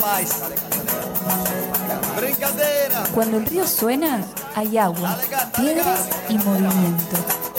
Cuando el río suena, hay agua, piedras y movimiento.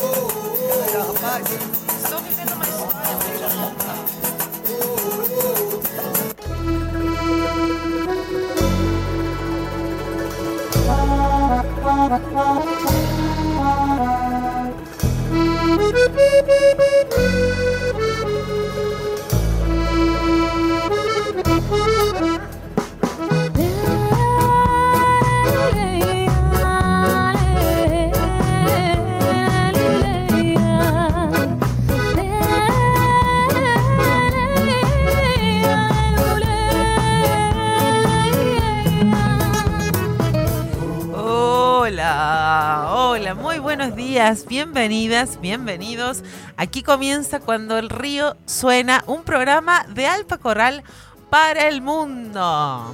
Hola, muy buenos días, bienvenidas, bienvenidos. Aquí comienza Cuando el río suena, un programa de Alpa Corral para el mundo.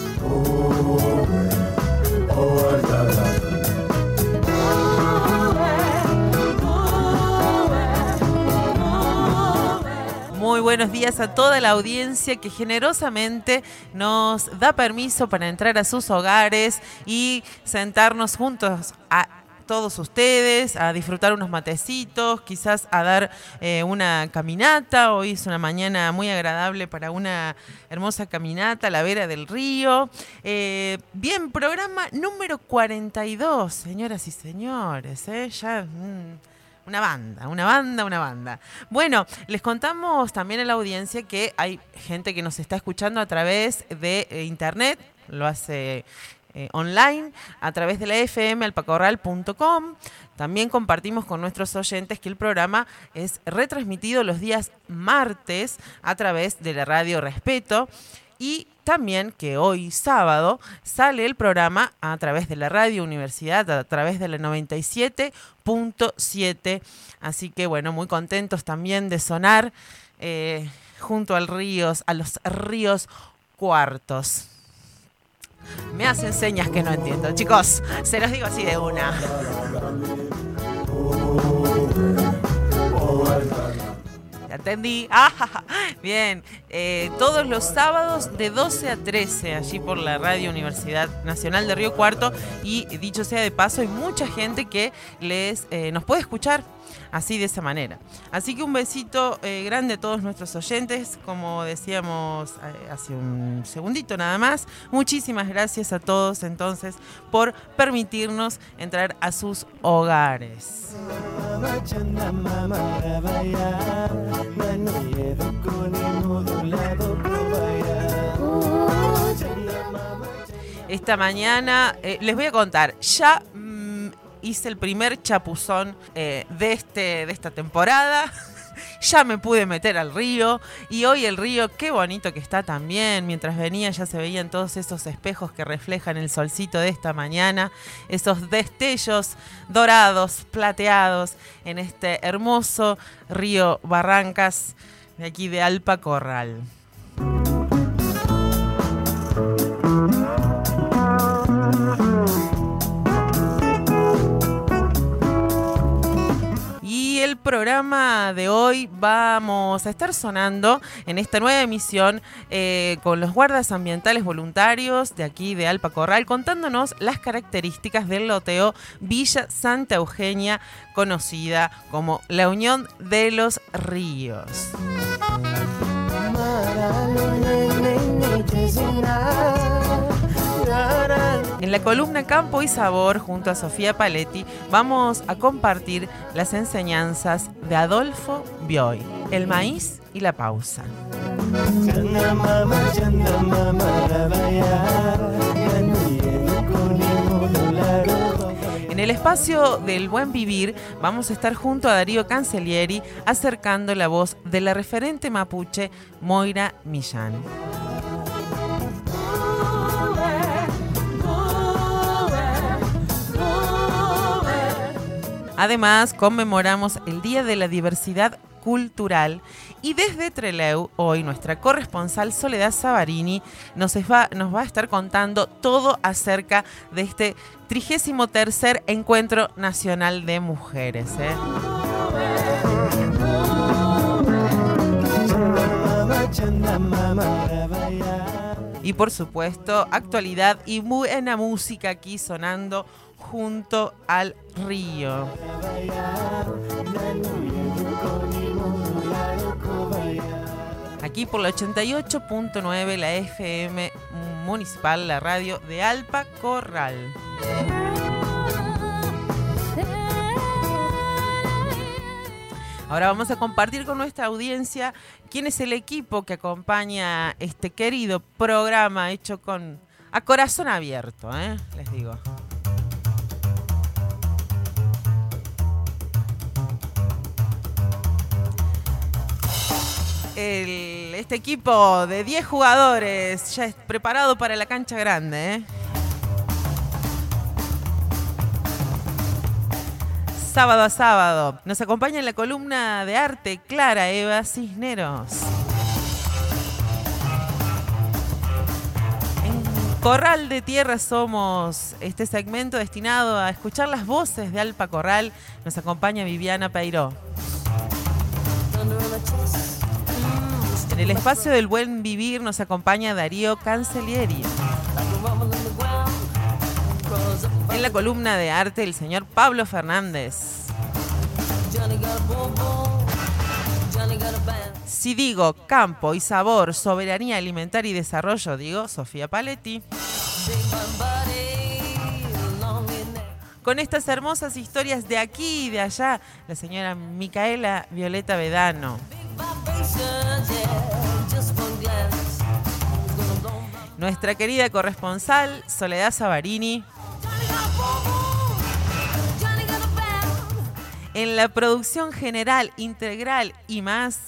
Muy buenos días a toda la audiencia que generosamente nos da permiso para entrar a sus hogares y sentarnos juntos a todos ustedes, a disfrutar unos matecitos, quizás a dar una caminata. Hoy es una mañana muy agradable para una hermosa caminata a la vera del río. Bien, programa número 42, señoras y señores, ya... Una banda. Bueno, les contamos también a la audiencia que hay gente que nos está escuchando a través de internet, lo hace online, a través de la FM alpacorral.com. También compartimos con nuestros oyentes que el programa es retransmitido los días martes a través de la radio Respeto. Y también que hoy sábado sale el programa a través de la Radio Universidad, a través de la 97.7. Así que bueno, muy contentos también de sonar junto a los ríos cuartos. Me hacen señas que no entiendo. Chicos, se los digo así de una. Atendí. Bien. Todos los sábados de 12 a 13, allí por la Radio Universidad Nacional de Río Cuarto. Y dicho sea de paso, hay mucha gente que nos puede escuchar así de esa manera. Así que un besito grande a todos nuestros oyentes, como decíamos hace un segundito nada más. Muchísimas gracias a todos entonces por permitirnos entrar a sus hogares. Esta mañana les voy a contar, ya hice el primer chapuzón de esta temporada. Ya me pude meter al río y hoy el río, qué bonito que está también. Mientras venía ya se veían todos esos espejos que reflejan el solcito de esta mañana, esos destellos dorados, plateados en este hermoso río Barrancas de aquí de Alpa Corral. El programa de hoy vamos a estar sonando en esta nueva emisión con los guardas ambientales voluntarios de aquí de Alpa Corral, contándonos las características del loteo Villa Santa Eugenia, conocida como la Unión de los Ríos. En la columna Campo y Sabor, junto a Sofía Paletti, vamos a compartir las enseñanzas de Adolfo Bioy, el maíz y la pausa. En el espacio del buen vivir vamos a estar junto a Darío Cancellieri acercando la voz de la referente mapuche Moira Millán. Además, conmemoramos el Día de la Diversidad Cultural y desde Trelew, hoy nuestra corresponsal Soledad Savarini nos va a estar contando todo acerca de este 33º Encuentro Nacional de Mujeres. Y por supuesto, actualidad y buena música aquí sonando junto al río. Aquí por la 88.9, la FM municipal, la radio de Alpa Corral. Ahora vamos a compartir con nuestra audiencia quién es el equipo que acompaña este querido programa hecho a corazón abierto, les digo. Este equipo de 10 jugadores ya es preparado para la cancha grande, Sábado a sábado nos acompaña en la columna de arte Clara Eva Cisneros. En Corral de Tierra somos este segmento destinado a escuchar las voces de Alpa Corral. Nos acompaña Viviana Peiró. En el espacio del buen vivir nos acompaña Darío Cancellieri. En la columna de arte, el señor Pablo Fernández. Si digo campo y sabor, soberanía alimentaria y desarrollo, digo Sofía Paletti. Con estas hermosas historias de aquí y de allá, la señora Micaela Violeta Vedano. Nuestra querida corresponsal Soledad Savarini. En la producción general, integral y más,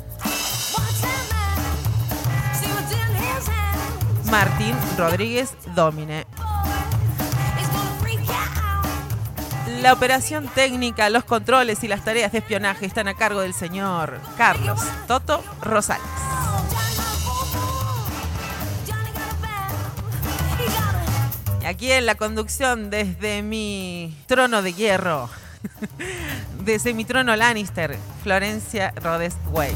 Martín Rodríguez Dómine. La operación técnica, los controles y las tareas de espionaje están a cargo del señor Carlos Toto Rosales. Y aquí en la conducción desde mi trono de hierro, desde mi trono Lannister, Florencia Rodes Weiss.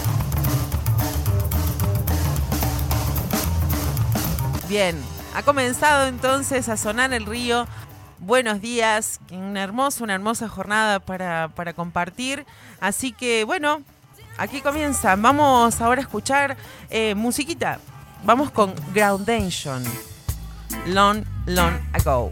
Bien, ha comenzado entonces a sonar el río. Buenos días, una hermosa jornada para compartir. Así que bueno, aquí comienza. Vamos ahora a escuchar musiquita. Vamos con Groundation, Long Ago.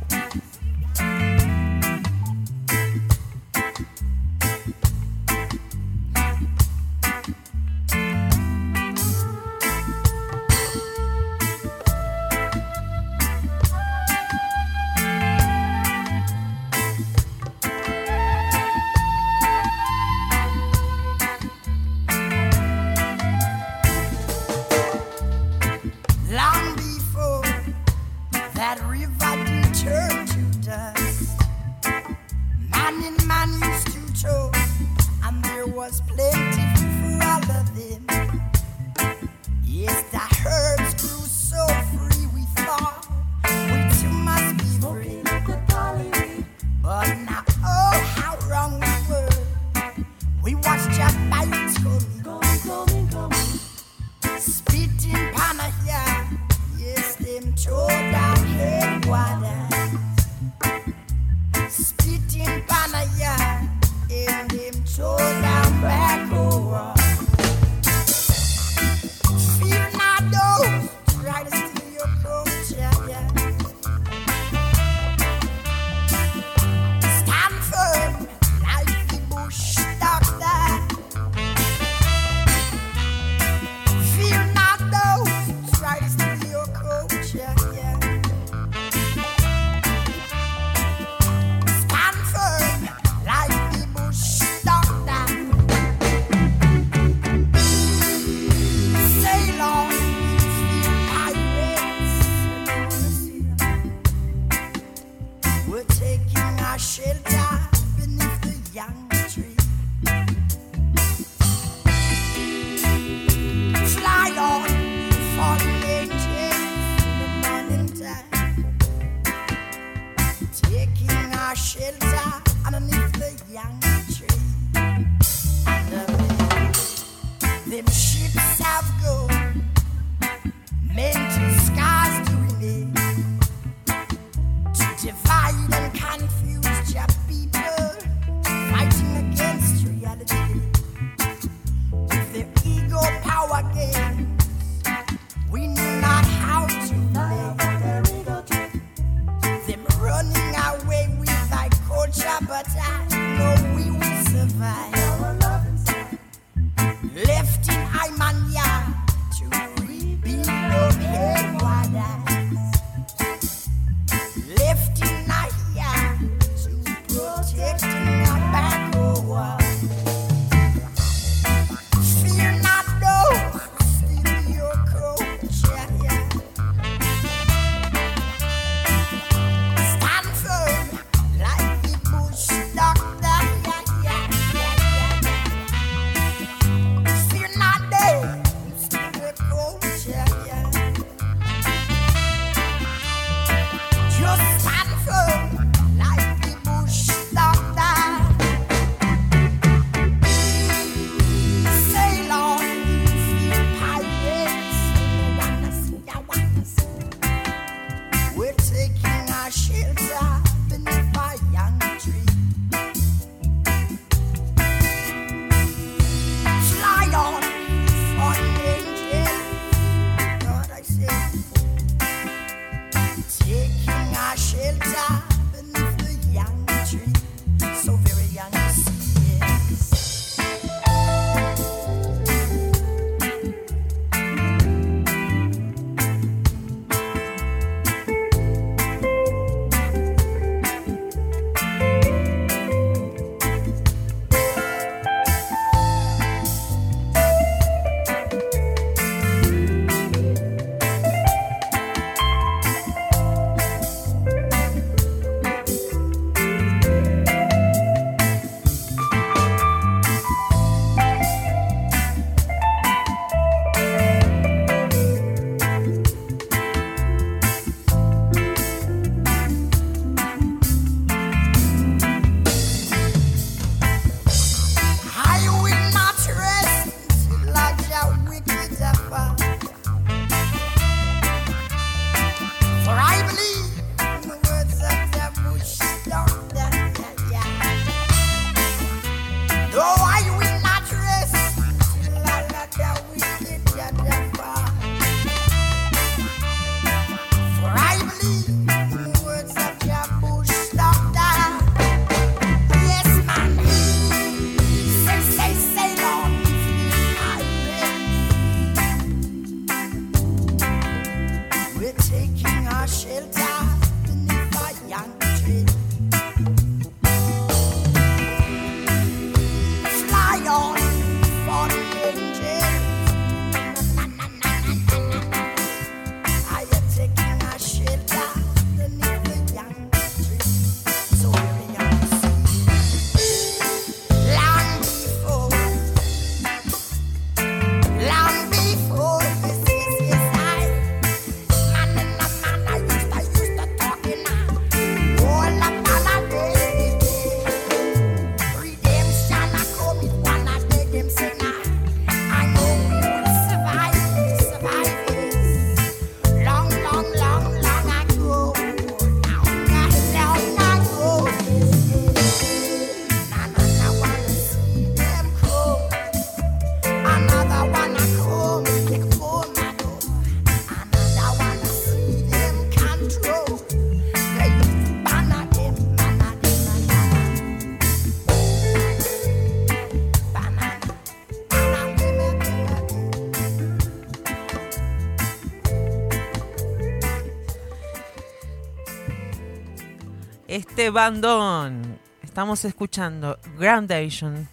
Este bandón. Estamos escuchando Groundation.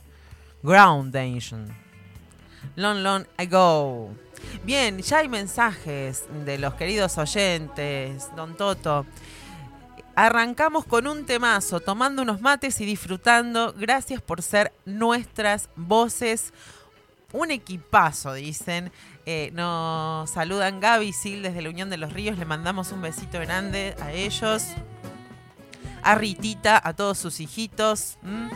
Long Ago. Bien, ya hay mensajes de los queridos oyentes, Don Toto. Arrancamos con un temazo, tomando unos mates y disfrutando. Gracias por ser nuestras voces. Un equipazo, dicen. Nos saludan Gaby y Sil desde la Unión de los Ríos. Le mandamos un besito grande a ellos. A Ritita, a todos sus hijitos.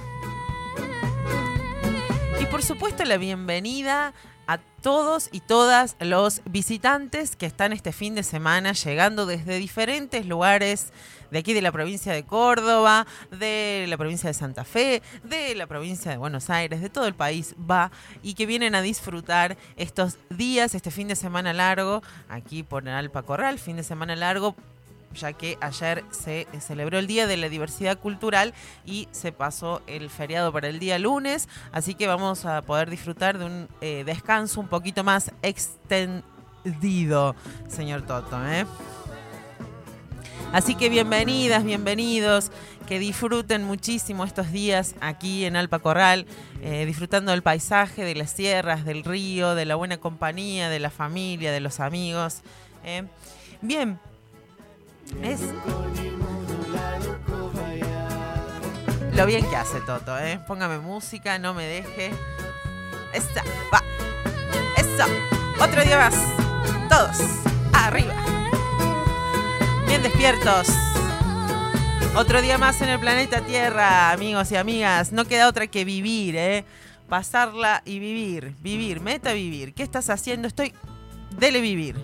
Y por supuesto la bienvenida a todos y todas los visitantes que están este fin de semana llegando desde diferentes lugares de aquí de la provincia de Córdoba, de la provincia de Santa Fe, de la provincia de Buenos Aires, de todo el país va, y que vienen a disfrutar estos días, este fin de semana largo, aquí por Alpa Corral, fin de semana largo, ya que ayer se celebró el Día de la Diversidad Cultural y se pasó el feriado para el día lunes, así que vamos a poder disfrutar de un descanso un poquito más extendido, señor Toto, Así que bienvenidas, bienvenidos, que disfruten muchísimo estos días aquí en Alpa Corral, disfrutando del paisaje, de las sierras, del río, de la buena compañía, de la familia, de los amigos. Bien. Es lo bien que hace Toto, Póngame música, no me deje. Esa, va. Eso. Otro día más. Todos arriba. Bien despiertos. Otro día más en el planeta Tierra, amigos y amigas. No queda otra que vivir, Pasarla y vivir. Vivir, meta vivir. ¿Qué estás haciendo? Dele vivir.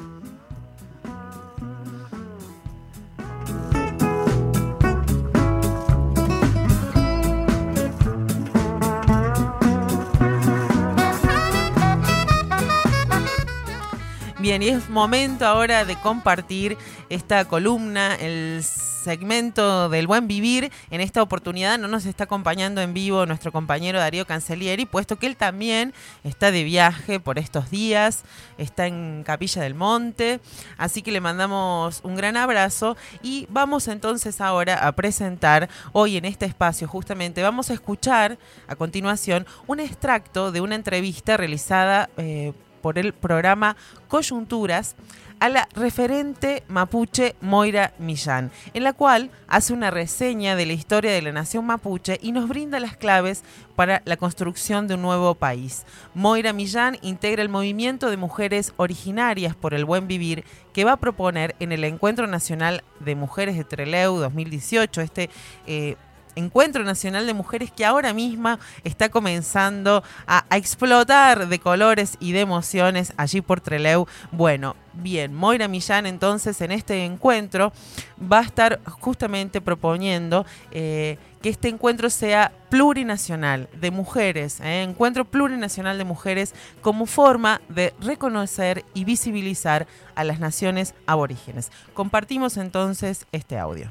Bien, y es momento ahora de compartir esta columna, el segmento del buen vivir. En esta oportunidad no nos está acompañando en vivo nuestro compañero Darío Cancellieri, puesto que él también está de viaje por estos días, está en Capilla del Monte, así que le mandamos un gran abrazo y vamos entonces ahora a presentar hoy en este espacio, justamente vamos a escuchar a continuación un extracto de una entrevista realizada por el programa Coyunturas a la referente mapuche Moira Millán, en la cual hace una reseña de la historia de la nación mapuche y nos brinda las claves para la construcción de un nuevo país. Moira Millán integra el movimiento de mujeres originarias por el buen vivir que va a proponer en el Encuentro Nacional de Mujeres de Trelew 2018, Encuentro Nacional de Mujeres que ahora misma está comenzando a explotar de colores y de emociones allí por Trelew. Bueno, bien, Moira Millán entonces en este encuentro va a estar justamente proponiendo que este encuentro sea plurinacional de mujeres, encuentro plurinacional de mujeres como forma de reconocer y visibilizar a las naciones aborígenes. Compartimos entonces este audio.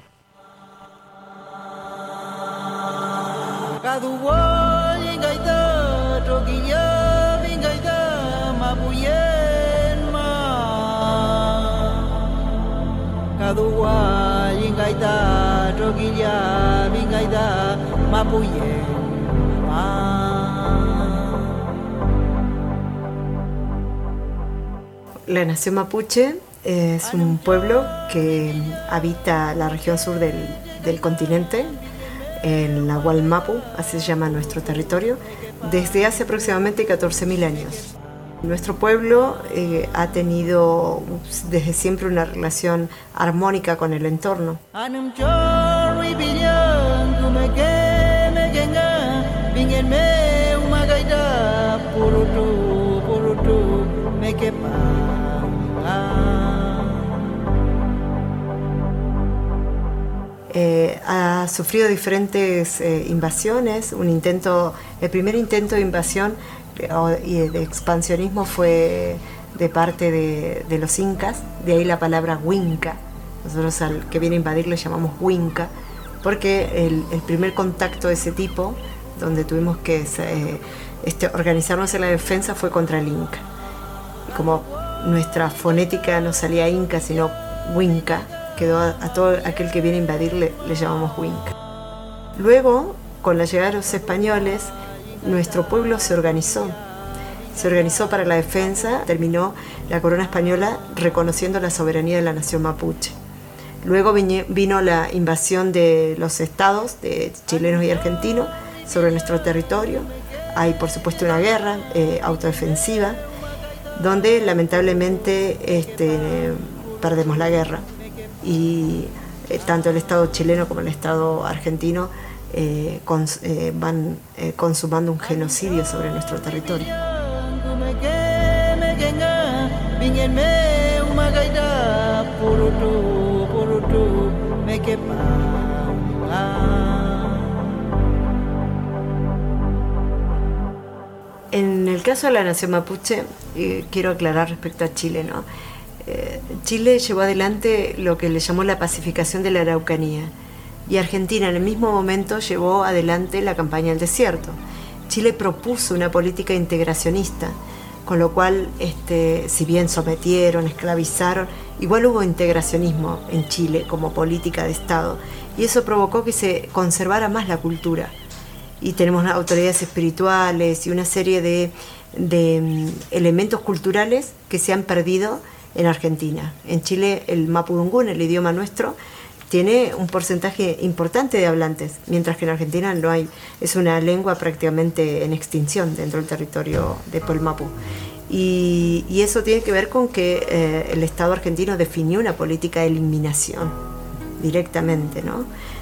Kaduwa ingaita trokiya ingaita mapuyen ma Kaduwa ingaita trokiya ingaita mapuyen ma La nación mapuche es un pueblo que habita la región sur del continente, en la Nahualmapu, así se llama nuestro territorio, desde hace aproximadamente 14.000 años. Nuestro pueblo ha tenido desde siempre una relación armónica con el entorno. Ha sufrido diferentes invasiones. El primer intento de invasión y de expansionismo fue de parte de los incas, de ahí la palabra Huinca. Nosotros al que viene a invadir le llamamos Huinca, porque el primer contacto de ese tipo, donde tuvimos que organizarnos en la defensa, fue contra el Inca. Y como nuestra fonética no salía Inca, sino Huinca, quedó a todo aquel que viene a invadir le llamamos Huinca. Luego, con la llegada de los españoles, nuestro pueblo se organizó para la defensa. Terminó la corona española reconociendo la soberanía de la nación mapuche. Luego vino la invasión de los estados, de chilenos y argentinos, sobre nuestro territorio. Hay, por supuesto, una guerra autodefensiva, donde lamentablemente perdemos la guerra. Y tanto el Estado chileno como el Estado argentino van consumando un genocidio sobre nuestro territorio. En el caso de la nación mapuche, quiero aclarar respecto a Chile, ¿no? Chile llevó adelante lo que le llamó la pacificación de la Araucanía, y Argentina en el mismo momento llevó adelante la campaña del desierto. Chile propuso una política integracionista, con lo cual, si bien sometieron, esclavizaron, igual hubo integracionismo en Chile como política de Estado, y eso provocó que se conservara más la cultura. Y tenemos autoridades espirituales y una serie de elementos culturales que se han perdido en Argentina. En Chile el mapudungún, el idioma nuestro, tiene un porcentaje importante de hablantes, mientras que en Argentina no hay. Es una lengua prácticamente en extinción dentro del territorio de Polmapu. Y eso tiene que ver con que el Estado argentino definió una política de eliminación directamente, ¿no?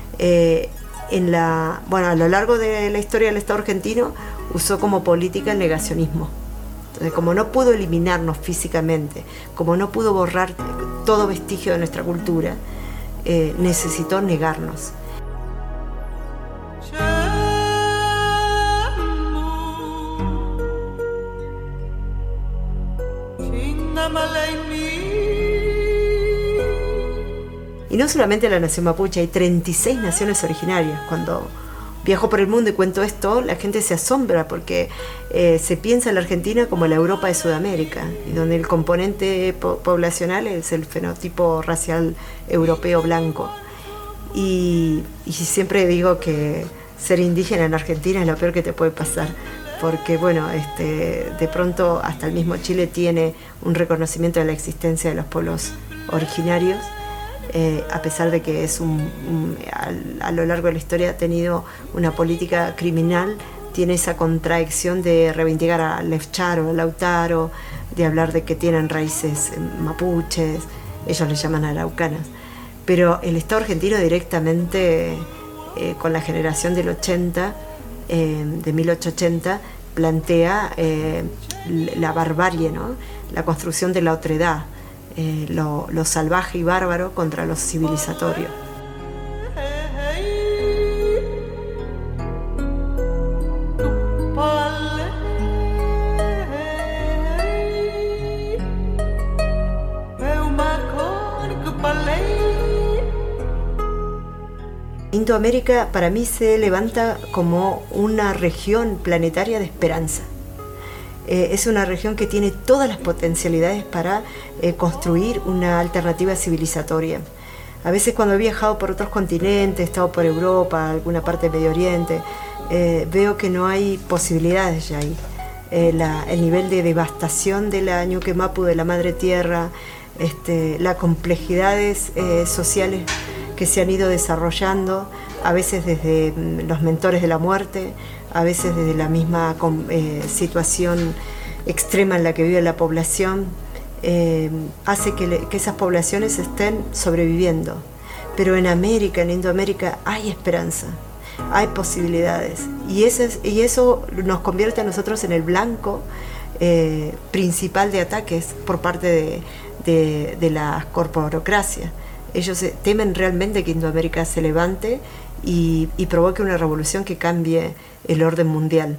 A lo largo de la historia del Estado argentino usó como política el negacionismo. Entonces, como no pudo eliminarnos físicamente, como no pudo borrar todo vestigio de nuestra cultura, necesitó negarnos. Y no solamente la nación mapuche, hay 36 naciones originarias. Cuando viajo por el mundo y cuento esto, la gente se asombra porque se piensa en la Argentina como la Europa de Sudamérica, y donde el componente poblacional es el fenotipo racial europeo blanco. Y siempre digo que ser indígena en Argentina es lo peor que te puede pasar, porque de pronto hasta el mismo Chile tiene un reconocimiento de la existencia de los pueblos originarios. A pesar de que a lo largo de la historia ha tenido una política criminal, tiene esa contradicción de reivindicar a Lefcharo, a Lautaro, de hablar de que tienen raíces mapuches, ellos le llaman araucanas. Pero el Estado argentino directamente, con la generación del 80, de 1880, plantea la barbarie, ¿no? La construcción de la otredad. Lo salvaje y bárbaro contra lo civilizatorio. Indoamérica para mí se levanta como una región planetaria de esperanza. Es una región que tiene todas las potencialidades para construir una alternativa civilizatoria. A veces cuando he viajado por otros continentes, he estado por Europa, alguna parte del Medio Oriente, veo que no hay posibilidades ya ahí. el nivel de devastación de la Ñuque Mapu, de la madre tierra, las complejidades sociales que se han ido desarrollando, a veces desde los mentores de la muerte, a veces desde la misma situación extrema en la que vive la población, hace que esas poblaciones estén sobreviviendo. Pero en América, en Indoamérica, hay esperanza, hay posibilidades, y eso nos convierte a nosotros en el blanco principal de ataques por parte de la corporocracia. Ellos temen realmente que Indoamérica se levante y provoque una revolución que cambie el orden mundial.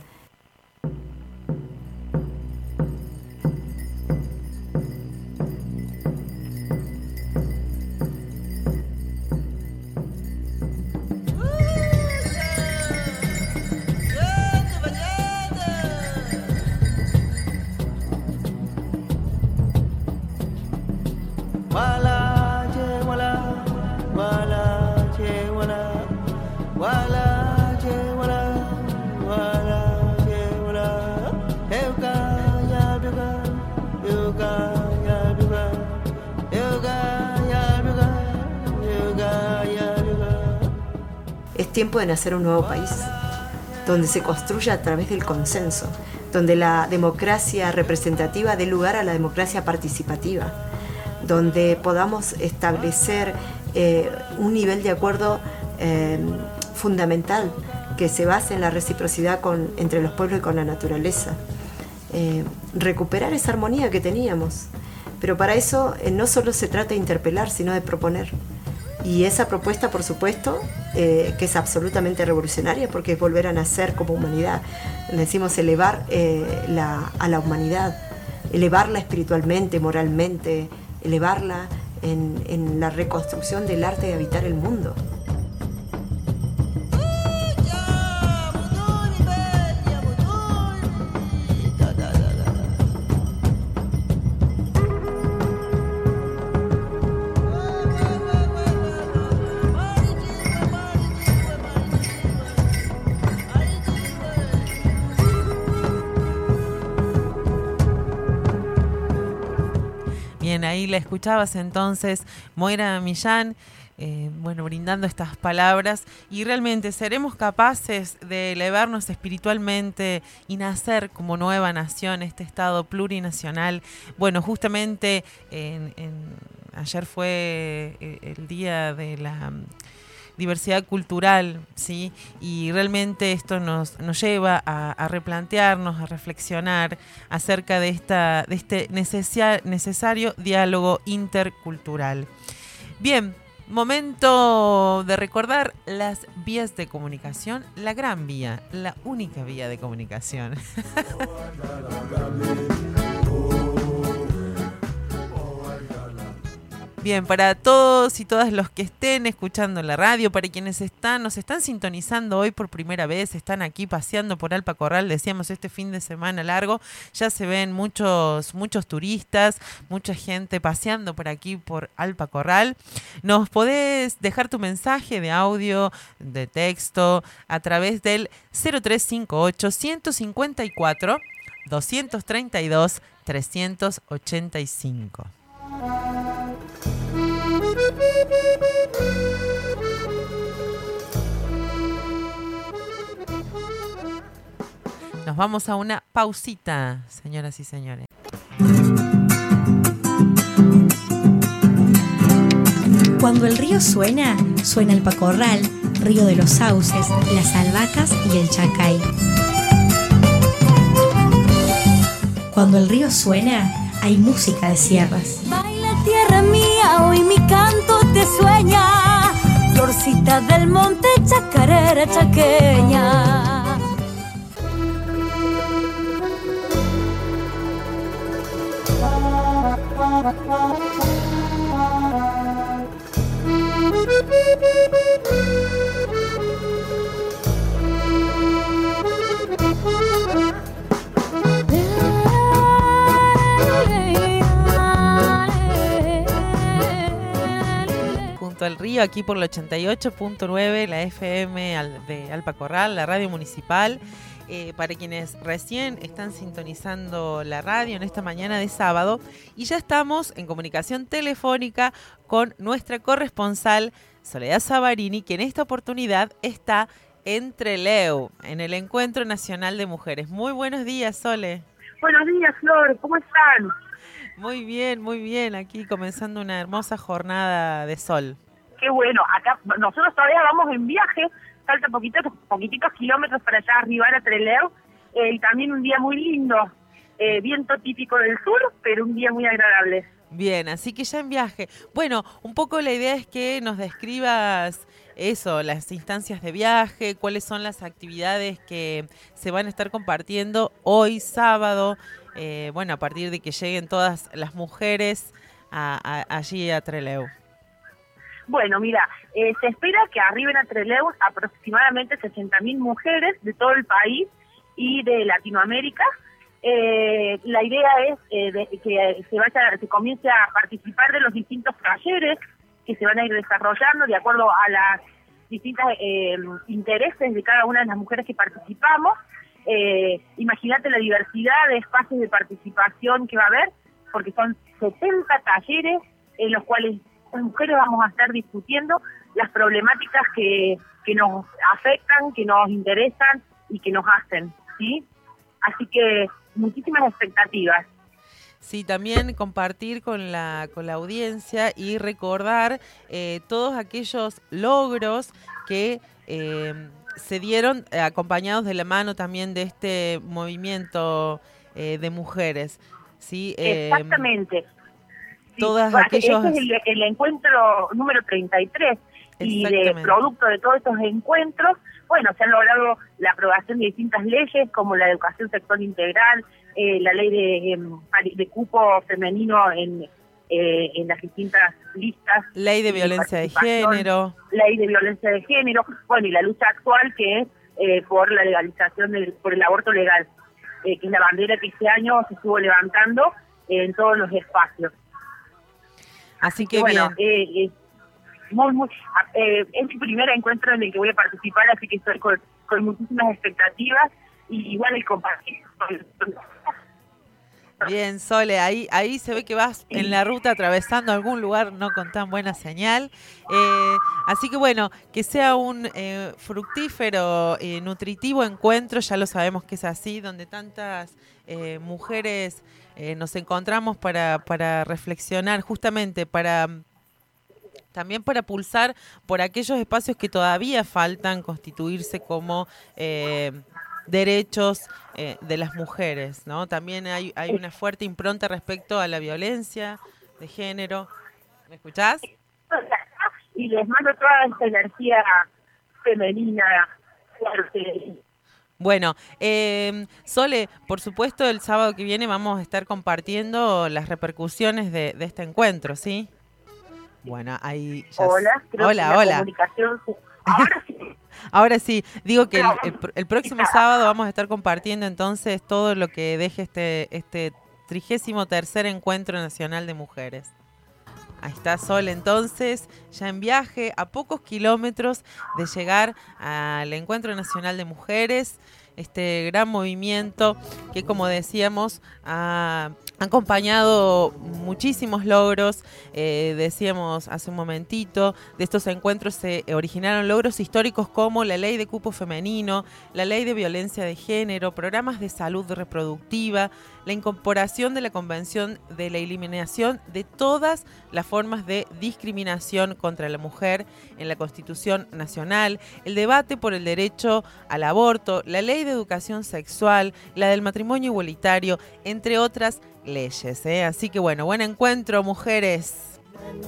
Es tiempo de nacer un nuevo país, donde se construya a través del consenso, donde la democracia representativa dé lugar a la democracia participativa, donde podamos establecer un nivel de acuerdo fundamental que se base en la reciprocidad entre los pueblos y con la naturaleza. Recuperar esa armonía que teníamos. Pero para eso no solo se trata de interpelar, sino de proponer. Y esa propuesta, por supuesto, que es absolutamente revolucionaria, porque es volver a nacer como humanidad. Decimos elevar a la humanidad, elevarla espiritualmente, moralmente, elevarla en la reconstrucción del arte de habitar el mundo. Ahí la escuchabas entonces, Moira Millán, brindando estas palabras, y realmente seremos capaces de elevarnos espiritualmente y nacer como nueva nación, este Estado plurinacional. Bueno, justamente ayer fue el día de la diversidad cultural, ¿sí? Y realmente esto nos lleva a replantearnos, a reflexionar acerca de este necesario diálogo intercultural. Bien, momento de recordar las vías de comunicación, la gran vía, la única vía de comunicación. Bien, para todos y todas los que estén escuchando la radio, para quienes nos están sintonizando hoy por primera vez, están aquí paseando por Alpa Corral, decíamos este fin de semana largo, ya se ven muchos turistas, mucha gente paseando por aquí por Alpa Corral. Nos podés dejar tu mensaje de audio, de texto, a través del 0358 154 232 385. Nos vamos a una pausita, señoras y señores. Cuando el río suena, suena Alpa Corral, río de los sauces, las albahacas y el chacay. Cuando el río suena, hay música de sierras. Baila tierra mía, hoy mi canto te sueña, florcita del monte, chacarera chaqueña. Junto al río, aquí por el 88.9, la FM de Alpa Corral, la radio municipal. para quienes recién están sintonizando la radio en esta mañana de sábado, y ya estamos en comunicación telefónica con nuestra corresponsal Soledad Sabarini, que en esta oportunidad está en Trelew, en el Encuentro Nacional de Mujeres. Muy buenos días, Sole. Buenos días, Flor, ¿cómo están? Muy bien, aquí comenzando una hermosa jornada de sol. Qué bueno, acá nosotros todavía vamos en viaje, falta poquititos kilómetros para allá arribar a Trelew, y también un día muy lindo, viento típico del sur, pero un día muy agradable. Bien, así que ya en viaje. Bueno, un poco la idea es que nos describas eso, las instancias de viaje, cuáles son las actividades que se van a estar compartiendo hoy sábado, bueno, a partir de que lleguen todas las mujeres allí a Trelew. Bueno, mira, se espera que arriben a Trelew aproximadamente 60.000 mujeres de todo el país y de Latinoamérica. La idea es que se comience a participar de los distintos talleres que se van a ir desarrollando de acuerdo a las distintas intereses de cada una de las mujeres que participamos. Imagínate la diversidad de espacios de participación que va a haber, porque son 70 talleres en los cuales las mujeres vamos a estar discutiendo las problemáticas que nos afectan, que nos interesan y que nos hacen, ¿sí? Así que muchísimas expectativas. Sí, también compartir con la audiencia y recordar todos aquellos logros que se dieron acompañados de la mano también de este movimiento de mujeres, ¿sí? Exactamente. Todas sí, aquellos... Este es el encuentro número 33 y de producto de todos estos encuentros, bueno, se ha logrado la aprobación de distintas leyes como la educación sexual integral, la ley de cupo femenino en las distintas listas. Ley de violencia de género. Ley de violencia de género, bueno, y la lucha actual que es por la legalización por el aborto legal, que es la bandera que este año se estuvo levantando en todos los espacios. Así que bueno, bien. Es mi primer encuentro en el que voy a participar, así que estoy con muchísimas expectativas y igual el compartir. Bien, Sole, ahí se ve que vas en la ruta atravesando algún lugar no con tan buena señal. Así que bueno, que sea un fructífero, nutritivo encuentro, ya lo sabemos que es así, donde tantas mujeres nos encontramos para reflexionar, justamente también para pulsar por aquellos espacios que todavía faltan constituirse como derechos de las mujeres, ¿no? También hay una fuerte impronta respecto a la violencia de género. ¿Me escuchás? Y les mando toda esta energía femenina fuerte. Bueno, Sole, por supuesto el sábado que viene vamos a estar compartiendo las repercusiones de este encuentro, ¿sí? Bueno, ahí ya... Hola, hola. Comunicación... Ahora sí, digo que el próximo sábado vamos a estar compartiendo entonces todo lo que deje este 33º Encuentro Nacional de Mujeres. Ahí está Sol entonces, ya en viaje, a pocos kilómetros de llegar al Encuentro Nacional de Mujeres, este gran movimiento que, como decíamos, ha acompañado muchísimos logros. Decíamos hace un momentito, de estos encuentros se originaron logros históricos como la ley de cupo femenino, la ley de violencia de género, programas de salud reproductiva, la incorporación de la Convención de la eliminación de todas las formas de discriminación contra la mujer en la Constitución Nacional, el debate por el derecho al aborto, la ley de educación sexual, la del matrimonio igualitario, entre otras leyes, ¿eh? Así que bueno, buen encuentro, mujeres.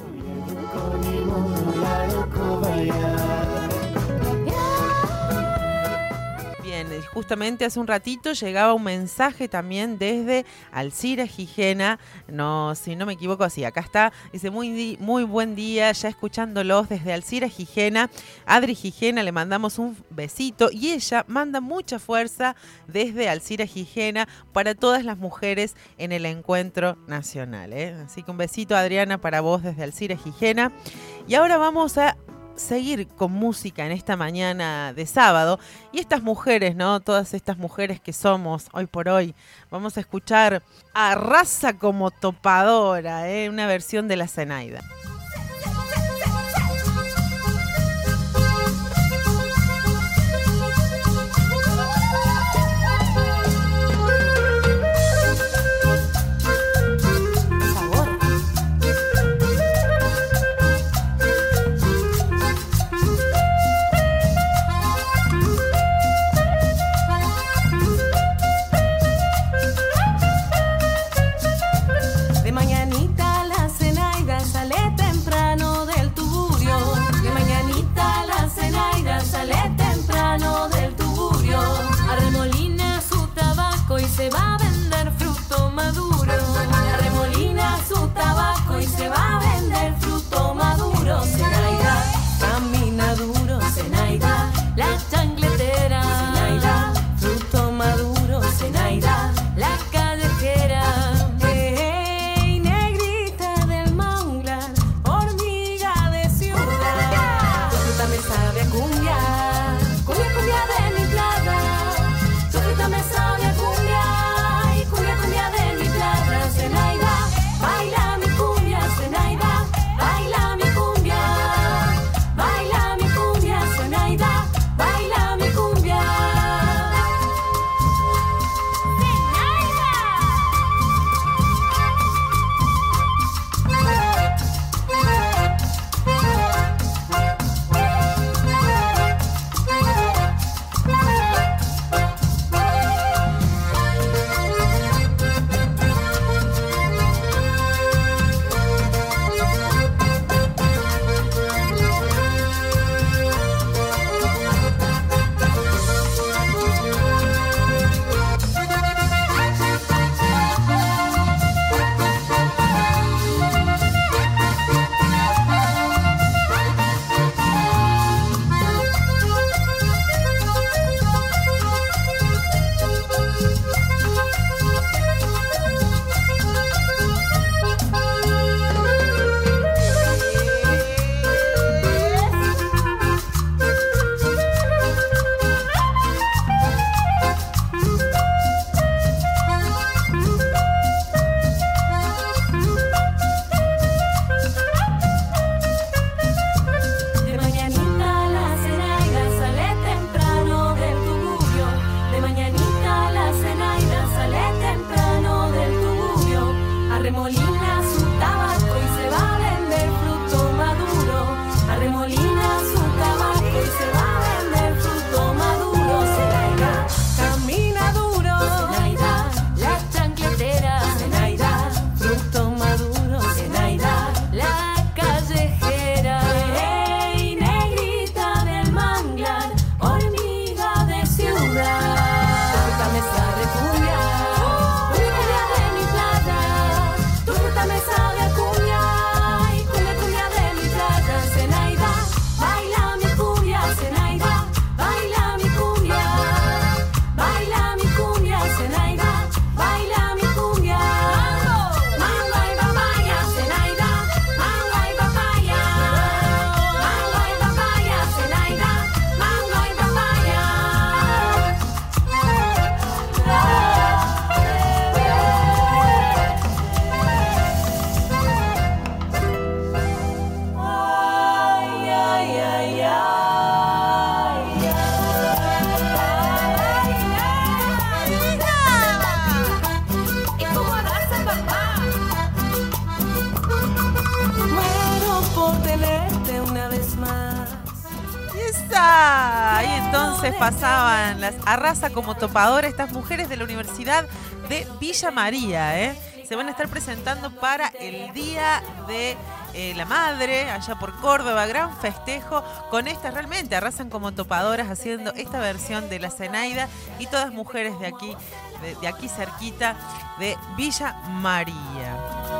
Bien, justamente hace un ratito llegaba un mensaje también desde Alcira Gijena, no, si no me equivoco, sí, acá está, dice muy buen día, ya escuchándolos desde Alcira Gijena, Adri Gijena, le mandamos un besito y ella manda mucha fuerza desde Alcira Gijena para todas las mujeres en el encuentro nacional, ¿eh? Así que un besito, Adriana, para vos desde Alcira Gijena. Y ahora vamos a seguir con música en esta mañana de sábado. Y estas mujeres, ¿no? Todas estas mujeres que somos hoy por hoy. Vamos a escuchar Arrasa como topadora, una versión de la Zenaida. Se va a vender fruto maduro. Arremolina su tabaco y se va a vender fruto maduro. Zenaida camina duro. Zenaida la chancletera. Zenaida fruto maduro. Zenaida la callejera. Hey, negrita del manglar, hormiga de ciudad. Tu fruta me sabe a cumbia, cumbia, cumbia de mi plata. Tu fruta me sabe a cumbia. Zenaida, baila mi cumbia, Zenaida, baila mi cumbia, baila mi cumbia, Zenaida, baila mi cumbia. Entonces pasaban las Arrasa como topadora, estas mujeres de la Universidad de Villa María, se van a estar presentando para el Día de la Madre, allá por Córdoba, gran festejo con estas, realmente arrasan como topadoras haciendo esta versión de la Zenaida y todas mujeres de aquí cerquita de Villa María.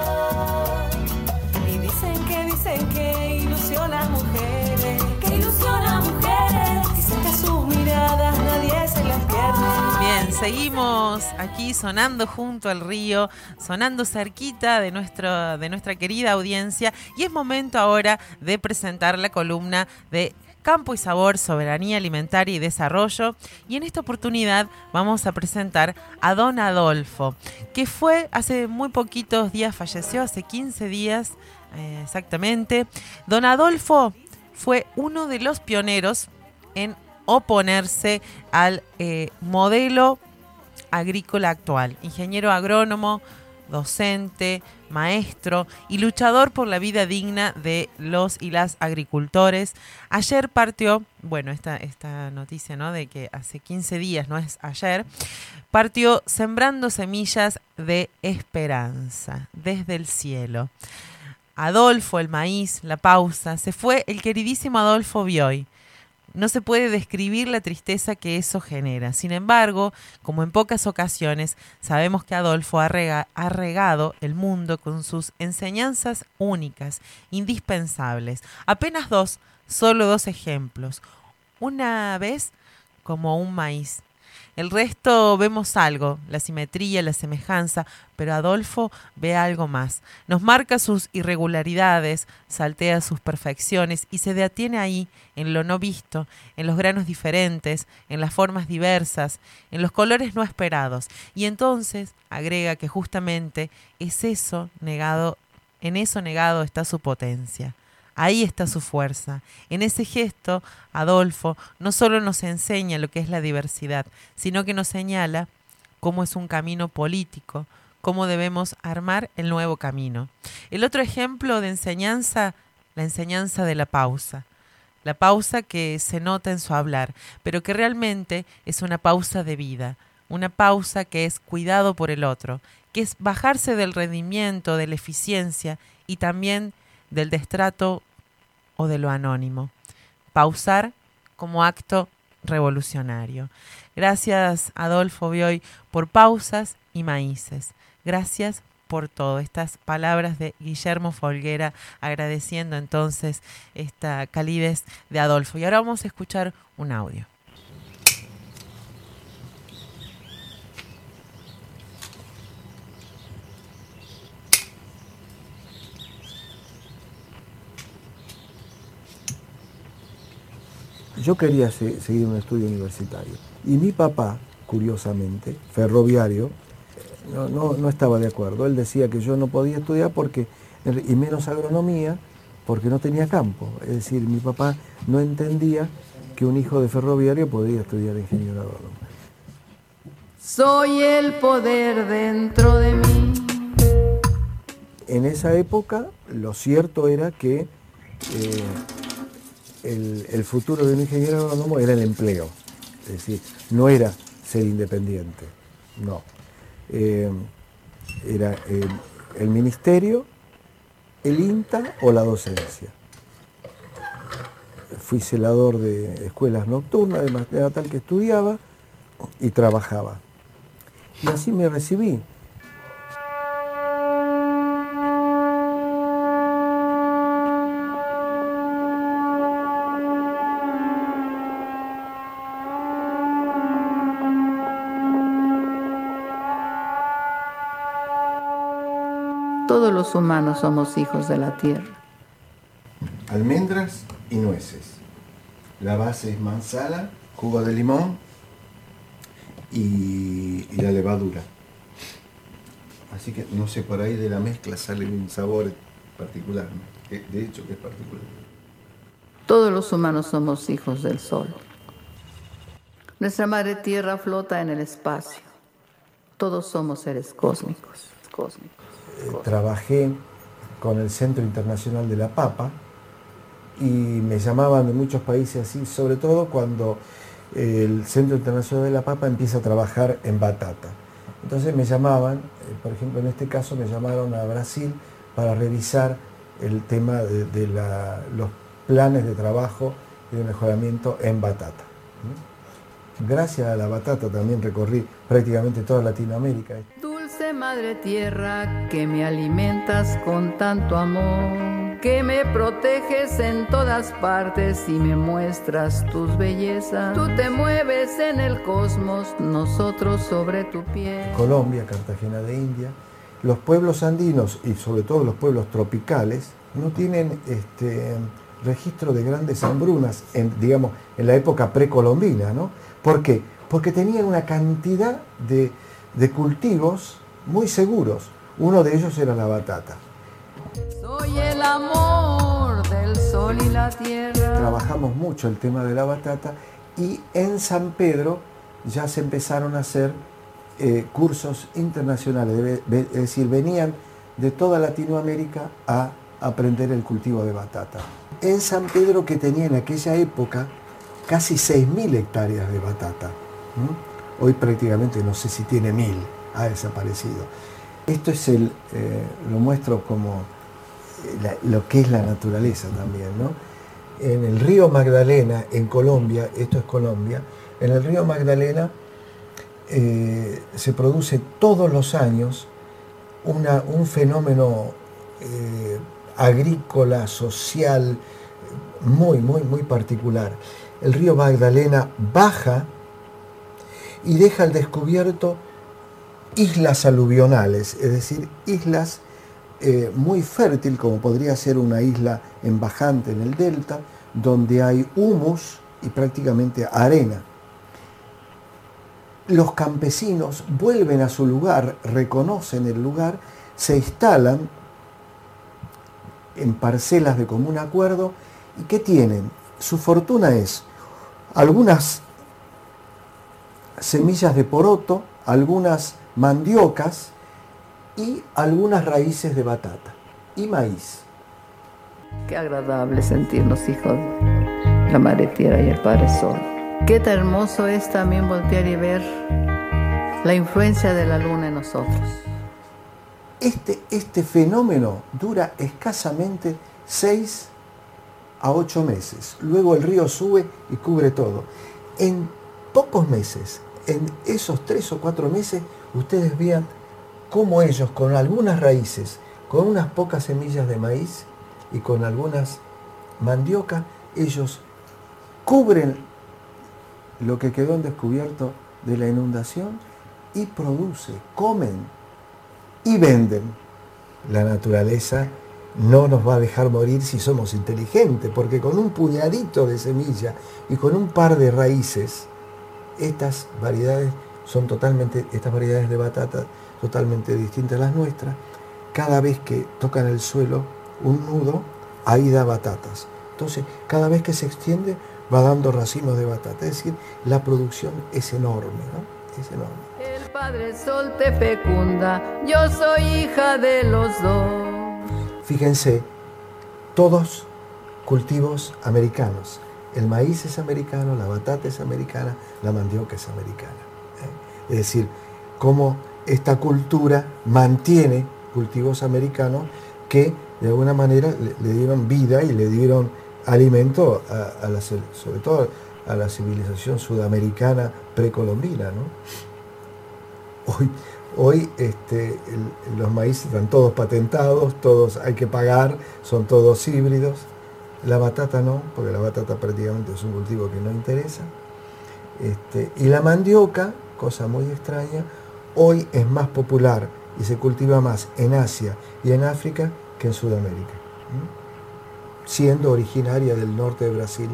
Y dicen que ilusiona a mujeres, que ilusiona a mujeres, dicen que a sus miradas nadie se las pierde. Bien, Bien, seguimos aquí sonando junto al río, sonando cerquita de nuestra querida audiencia, y es momento ahora de presentar la columna de Campo y Sabor, Soberanía Alimentaria y Desarrollo, y en esta oportunidad vamos a presentar a don Adolfo, que fue hace muy poquitos días, falleció hace 15 días exactamente. Don Adolfo fue uno de los pioneros en oponerse al modelo agrícola actual. Ingeniero agrónomo, docente, maestro y luchador por la vida digna de los y las agricultores. Ayer partió, bueno, esta noticia, ¿no?, de que hace 15 días, no es ayer, partió sembrando semillas de esperanza desde el cielo. Adolfo, el maíz, la pausa, se fue el queridísimo Adolfo Bioy. No se puede describir la tristeza que eso genera. Sin embargo, como en pocas ocasiones, sabemos que Adolfo ha regado el mundo con sus enseñanzas únicas, indispensables. Apenas solo dos ejemplos. Una vez como un maíz. El resto vemos algo, la simetría, la semejanza, pero Adolfo ve algo más. Nos marca sus irregularidades, saltea sus perfecciones y se detiene ahí, en lo no visto, en los granos diferentes, en las formas diversas, en los colores no esperados. Y entonces agrega que justamente en eso negado está su potencia. Ahí está su fuerza. En ese gesto, Adolfo no solo nos enseña lo que es la diversidad, sino que nos señala cómo es un camino político, cómo debemos armar el nuevo camino. El otro ejemplo de enseñanza, la enseñanza de la pausa. La pausa que se nota en su hablar, pero que realmente es una pausa de vida. Una pausa que es cuidado por el otro, que es bajarse del rendimiento, de la eficiencia y también del destrato o de lo anónimo. Pausar como acto revolucionario. Gracias, Adolfo Bioy, por pausas y maíces. Gracias por todo. Estas palabras de Guillermo Folguera, agradeciendo entonces esta calidez de Adolfo. Y ahora vamos a escuchar un audio. Yo quería seguir un estudio universitario y mi papá, curiosamente, ferroviario, no estaba de acuerdo. Él decía que yo no podía estudiar y menos agronomía porque no tenía campo. Es decir, mi papá no entendía que un hijo de ferroviario podía estudiar ingeniero agrónomo. Soy el poder dentro de mí. En esa época lo cierto era que el futuro de un ingeniero agrónomo era el empleo, es decir, no era ser independiente, no. Era el ministerio, el INTA o la docencia. Fui celador de escuelas nocturnas, de manera tal que estudiaba y trabajaba. Y así me recibí. Todos los humanos somos hijos de la tierra. Almendras y nueces. La base es manzana, jugo de limón y la levadura. Así que, no sé, por ahí de la mezcla sale un sabor particular, ¿no? De hecho que es particular. Todos los humanos somos hijos del sol. Nuestra madre tierra flota en el espacio. Todos somos seres cósmicos. Trabajé con el Centro Internacional de la Papa y me llamaban de muchos países así, sobre todo cuando el Centro Internacional de la Papa empieza a trabajar en batata. Entonces me llamaban, por ejemplo en este caso me llamaron a Brasil para revisar el tema de los planes de trabajo y de mejoramiento en batata. Gracias a la batata también recorrí prácticamente toda Latinoamérica. Dulce madre tierra que me alimentas con tanto amor. que me proteges en todas partes y me muestras tus bellezas. Tú te mueves en el cosmos, nosotros sobre tu piel. Colombia, Cartagena de India, los pueblos andinos y sobre todo los pueblos tropicales no tienen registro de grandes hambrunas, digamos, en la época precolombina, ¿no? ¿Por qué? Porque tenían una cantidad de cultivos muy seguros. Uno de ellos era la batata. Soy el amor del sol y la tierra. Trabajamos mucho el tema de la batata y en San Pedro ya se empezaron a hacer cursos internacionales, es decir, venían de toda Latinoamérica a aprender el cultivo de batata. En San Pedro, que tenía en aquella época casi 6.000 hectáreas de batata. Hoy prácticamente no sé si tiene 1.000, ha desaparecido. Esto es lo muestro como lo que es la naturaleza también, ¿no? En el río Magdalena, en Colombia, esto es Colombia, en el río Magdalena se produce todos los años un fenómeno agrícola, social, muy particular. El río Magdalena baja y deja al descubierto islas aluvionales, es decir, islas muy fértil, como podría ser una isla en bajante en el delta, donde hay humus y prácticamente arena. Los campesinos vuelven a su lugar, reconocen el lugar, se instalan en parcelas de común acuerdo. ¿Y qué tienen? Su fortuna es algunas semillas de poroto, algunas mandiocas y algunas raíces de batata y maíz. Qué agradable sentirnos hijos de la Madre Tierra y el Padre Sol. Qué tan hermoso es también voltear y ver la influencia de la luna en nosotros. Este fenómeno dura escasamente 6 a 8 meses. Luego el río sube y cubre todo. En pocos meses, en esos 3 o 4 meses, ustedes vean cómo ellos, con algunas raíces, con unas pocas semillas de maíz y con algunas mandioca, ellos cubren lo que quedó en descubierto de la inundación y produce, comen y venden. La naturaleza no nos va a dejar morir si somos inteligentes, porque con un puñadito de semilla y con un par de raíces, estas variedades de batata totalmente distintas a las nuestras, cada vez que tocan el suelo un nudo, ahí da batatas. Entonces, cada vez que se extiende, va dando racimos de batata. Es decir, la producción es enorme, ¿no? Es enorme. El Padre Sol te fecunda, yo soy hija de los dos. Fíjense, todos cultivos americanos. El maíz es americano, la batata es americana, la mandioca es americana. Es decir, cómo esta cultura mantiene cultivos americanos que de alguna manera le dieron vida y le dieron alimento sobre todo a la civilización sudamericana precolombina, ¿no? Hoy los maíces están todos patentados, todos hay que pagar, son todos híbridos. La batata no, porque la batata prácticamente es un cultivo que no interesa. Y la mandioca, cosa muy extraña, hoy es más popular y se cultiva más en Asia y en África que en Sudamérica, siendo originaria del norte de Brasil,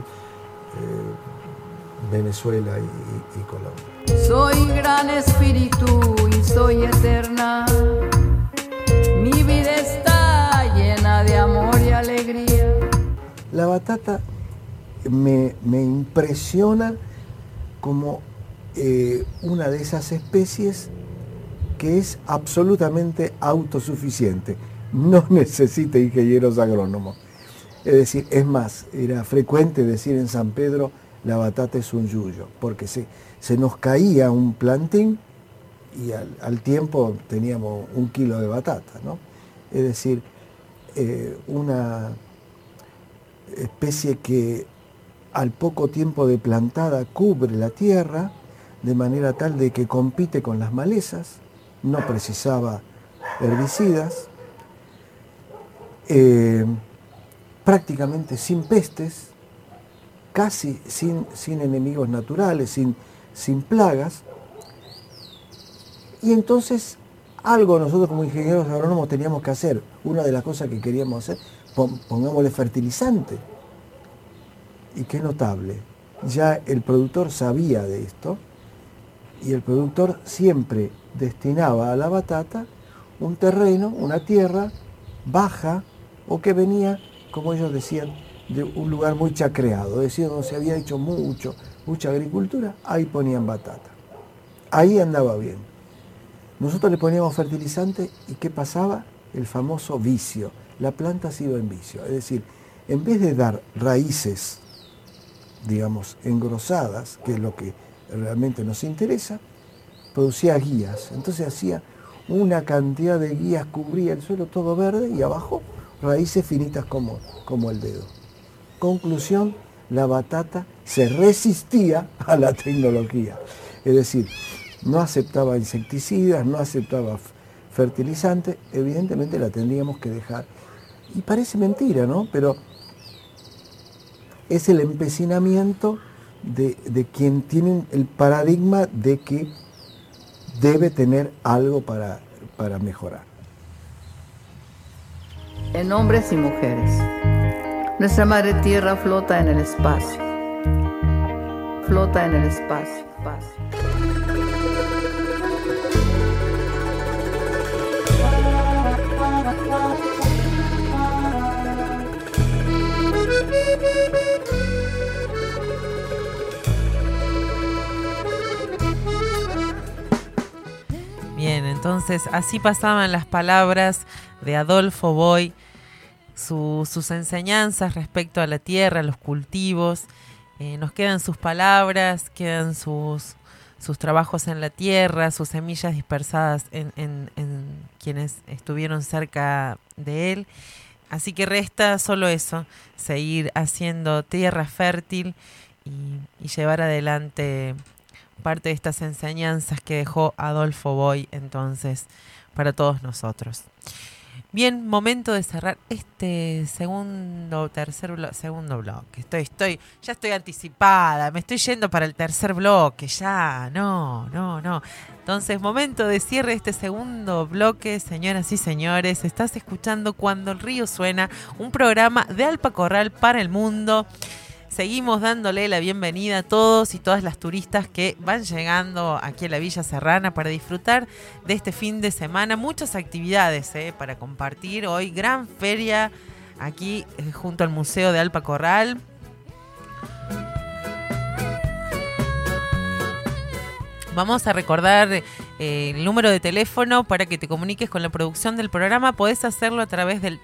Venezuela y Colombia. Soy gran espíritu y soy eterna. Mi vida está llena de amor y alegría. La batata me impresiona como una de esas especies que es absolutamente autosuficiente. No necesita ingenieros agrónomos. Es decir, es más, era frecuente decir en San Pedro, la batata es un yuyo, porque se nos caía un plantín y al tiempo teníamos 1 kilo de batata, ¿no? Es decir, una especie que al poco tiempo de plantada cubre la tierra de manera tal de que compite con las malezas, no precisaba herbicidas, prácticamente sin pestes, casi sin enemigos naturales, sin plagas. Y entonces algo nosotros como ingenieros agrónomos teníamos que hacer. Una de las cosas que queríamos hacer, pongámosle fertilizante. Y qué notable, ya el productor sabía de esto y el productor siempre destinaba a la batata un terreno, una tierra baja o que venía, como ellos decían, de un lugar muy chacreado, es decir, donde se había hecho mucha agricultura, ahí ponían batata. Ahí andaba bien. Nosotros le poníamos fertilizante y ¿qué pasaba? El famoso vicio. La planta se iba en vicio. Es decir, en vez de dar raíces, digamos, engrosadas, que es lo que realmente nos interesa, producía guías. Entonces hacía una cantidad de guías, cubría el suelo todo verde y abajo raíces finitas como el dedo. Conclusión, la batata se resistía a la tecnología. Es decir, no aceptaba insecticidas, no aceptaba fertilizantes, evidentemente la tendríamos que dejar. Y parece mentira, ¿no? Pero es el empecinamiento de quien tiene el paradigma de que debe tener algo para mejorar. En hombres y mujeres, nuestra madre tierra flota en el espacio. Flota en el espacio. Bien, entonces así pasaban las palabras de Adolfo Boy, sus enseñanzas respecto a la tierra, a los cultivos. Nos quedan sus palabras, quedan sus trabajos en la tierra, sus semillas dispersadas en quienes estuvieron cerca de él. Así que resta solo eso, seguir haciendo tierra fértil y llevar adelante parte de estas enseñanzas que dejó Adolfo Boy entonces para todos nosotros. Bien, momento de cerrar este segundo bloque. Ya estoy anticipada, me estoy yendo para el tercer bloque, ya, no. Entonces, momento de cierre de este segundo bloque, señoras y señores. Estás escuchando Cuando el Río Suena, un programa de Alpacorral para el mundo. Seguimos dándole la bienvenida a todos y todas las turistas que van llegando aquí a la Villa Serrana para disfrutar de este fin de semana. Muchas actividades para compartir. Hoy gran feria aquí junto al Museo de Alpacorral. Vamos a recordar el número de teléfono para que te comuniques con la producción del programa. Podés hacerlo a través del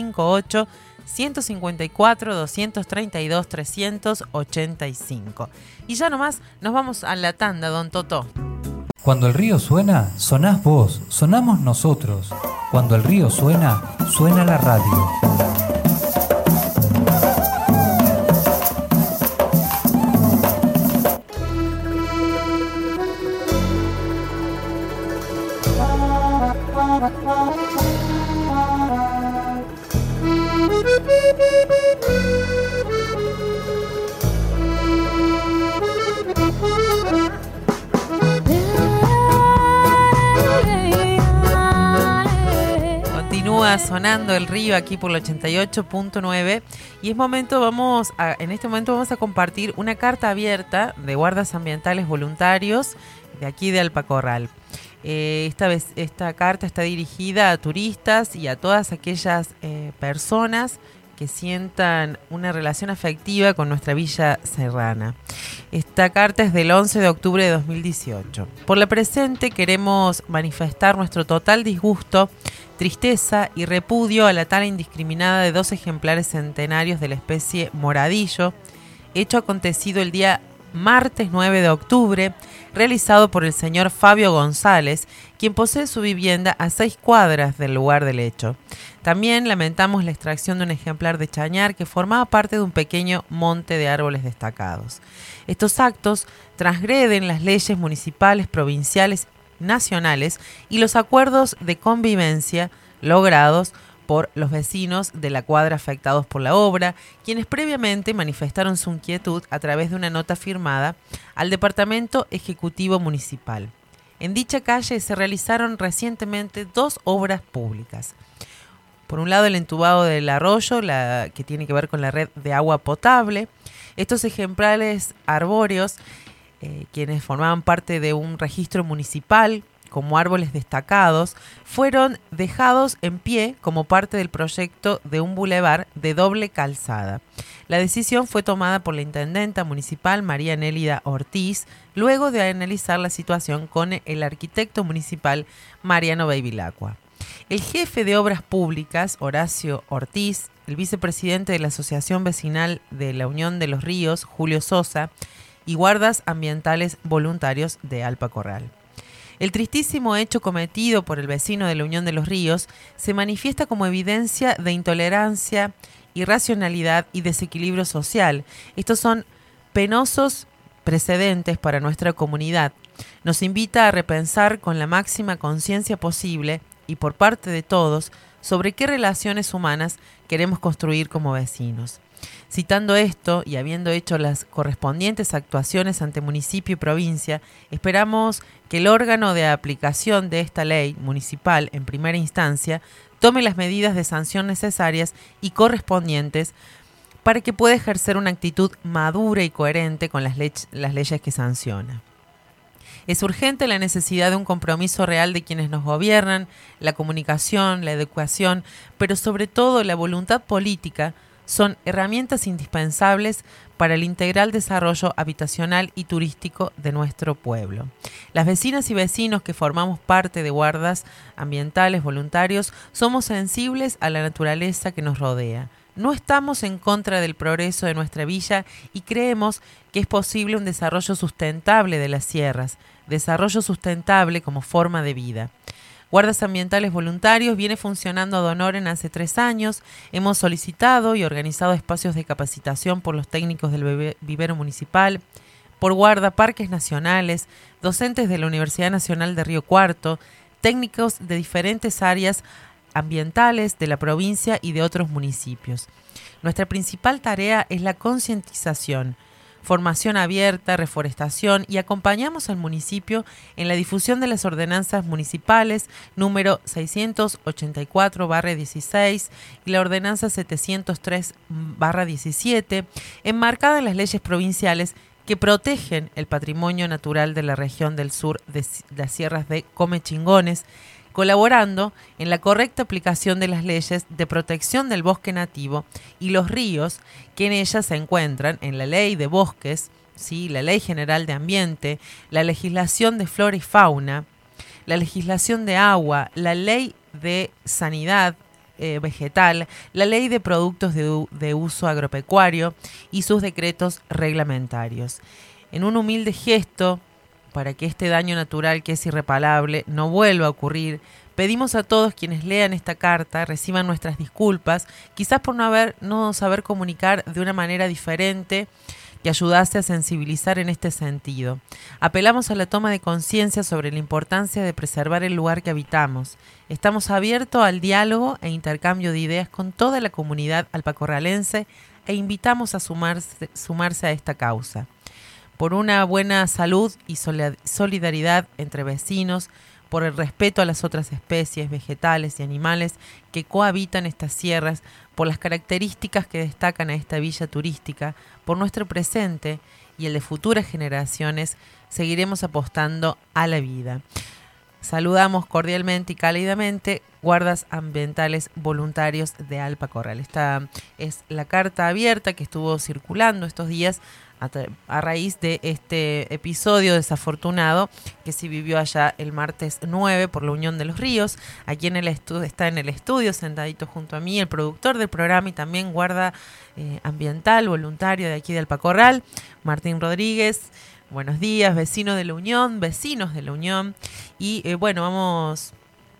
358-154-232-385. Y ya nomás nos vamos a la tanda, don Toto. Cuando el río suena, sonás vos, sonamos nosotros. Cuando el río suena, suena la radio. Continúa sonando el río aquí por el 88.9 y en este momento vamos a compartir una carta abierta de guardas ambientales voluntarios de aquí de Alpacorral. Esta carta está dirigida a turistas y a todas aquellas personas que sientan una relación afectiva con nuestra Villa Serrana. Esta carta es del 11 de octubre de 2018. Por la presente queremos manifestar nuestro total disgusto, tristeza y repudio a la tala indiscriminada de 2 ejemplares centenarios de la especie moradillo, hecho acontecido el día martes 9 de octubre, realizado por el señor Fabio González, quien posee su vivienda a 6 cuadras del lugar del hecho. También lamentamos la extracción de un ejemplar de chañar que formaba parte de un pequeño monte de árboles destacados. Estos actos transgreden las leyes municipales, provinciales, nacionales y los acuerdos de convivencia logrados por los vecinos de la cuadra afectados por la obra, quienes previamente manifestaron su inquietud a través de una nota firmada al Departamento Ejecutivo Municipal. En dicha calle se realizaron recientemente 2 obras públicas. Por un lado, el entubado del arroyo, que tiene que ver con la red de agua potable. Estos ejemplares arbóreos, quienes formaban parte de un registro municipal como árboles destacados, fueron dejados en pie como parte del proyecto de un bulevar de doble calzada. La decisión fue tomada por la intendenta municipal María Nélida Ortiz, luego de analizar la situación con el arquitecto municipal Mariano Bevilacqua. El jefe de Obras Públicas, Horacio Ortiz, el vicepresidente de la Asociación Vecinal de la Unión de los Ríos, Julio Sosa, y guardas ambientales voluntarios de Alpa Corral. El tristísimo hecho cometido por el vecino de la Unión de los Ríos se manifiesta como evidencia de intolerancia, irracionalidad y desequilibrio social. Estos son penosos precedentes para nuestra comunidad. Nos invita a repensar con la máxima conciencia posible y por parte de todos sobre qué relaciones humanas queremos construir como vecinos. Citando esto y habiendo hecho las correspondientes actuaciones ante municipio y provincia, esperamos que el órgano de aplicación de esta ley municipal en primera instancia tome las medidas de sanción necesarias y correspondientes para que pueda ejercer una actitud madura y coherente con las leyes que sanciona. Es urgente la necesidad de un compromiso real de quienes nos gobiernan, la comunicación, la educación, pero sobre todo la voluntad política son herramientas indispensables para el integral desarrollo habitacional y turístico de nuestro pueblo. Las vecinas y vecinos que formamos parte de guardas ambientales voluntarios somos sensibles a la naturaleza que nos rodea. No estamos en contra del progreso de nuestra villa y creemos que es posible un desarrollo sustentable de las sierras, desarrollo sustentable como forma de vida. Guardas Ambientales Voluntarios viene funcionando ad honorem hace 3 años. Hemos solicitado y organizado espacios de capacitación por los técnicos del vivero municipal, por guardaparques nacionales, docentes de la Universidad Nacional de Río Cuarto, técnicos de diferentes áreas ambientales de la provincia y de otros municipios. Nuestra principal tarea es la concientización, formación abierta, reforestación y acompañamos al municipio en la difusión de las ordenanzas municipales número 684/16 y la ordenanza 703/17, enmarcada en las leyes provinciales que protegen el patrimonio natural de la región del sur de las sierras de Comechingones, colaborando en la correcta aplicación de las leyes de protección del bosque nativo y los ríos que en ellas se encuentran en la Ley de Bosques, ¿sí?, la Ley General de Ambiente, la legislación de flora y fauna, la legislación de agua, la Ley de Sanidad Vegetal, la Ley de Productos de Uso Agropecuario y sus decretos reglamentarios. En un humilde gesto para que este daño natural, que es irreparable, no vuelva a ocurrir, pedimos a todos quienes lean esta carta reciban nuestras disculpas, quizás por no saber comunicar de una manera diferente que ayudase a sensibilizar en este sentido. Apelamos a la toma de conciencia sobre la importancia de preservar el lugar que habitamos. Estamos abiertos al diálogo e intercambio de ideas con toda la comunidad alpacorralense e invitamos a sumarse a esta causa. Por una buena salud y solidaridad entre vecinos, por el respeto a las otras especies vegetales y animales que cohabitan estas sierras, por las características que destacan a esta villa turística, por nuestro presente y el de futuras generaciones, seguiremos apostando a la vida. Saludamos cordialmente y cálidamente Guardas Ambientales Voluntarios de Alpa Corral. Esta es la carta abierta que estuvo circulando estos días a raíz de este episodio desafortunado que se vivió allá el martes 9 por la Unión de los Ríos. Aquí en el está en el estudio, sentadito junto a mí, el productor del programa y también guarda ambiental voluntario de aquí de Alpa Corral, Martín Rodríguez. Buenos días, vecinos de la Unión. Y bueno, vamos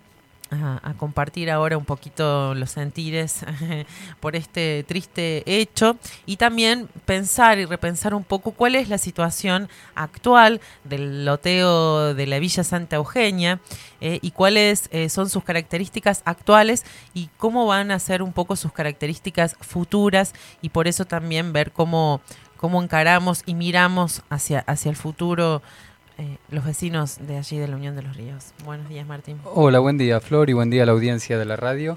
a compartir ahora un poquito los sentires por este triste hecho y también pensar y repensar un poco cuál es la situación actual del loteo de la Villa Santa Eugenia y cuáles son sus características actuales y cómo van a ser un poco sus características futuras, y por eso también ver cómo encaramos y miramos hacia el futuro los vecinos de allí de la Unión de los Ríos. Buenos días, Martín. Hola, buen día, Flor, y buen día a la audiencia de la radio.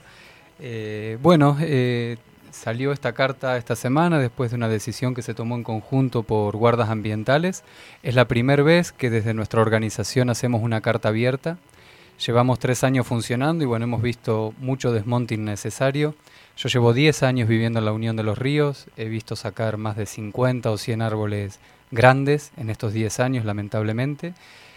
Salió esta carta esta semana después de una decisión que se tomó en conjunto por guardas ambientales. Es la primera vez que desde nuestra organización hacemos una carta abierta. Llevamos 3 años funcionando y bueno, hemos visto mucho desmonte innecesario. Yo llevo 10 años viviendo en la Unión de los Ríos, he visto sacar más de 50 o 100 árboles grandes en estos 10 años, lamentablemente.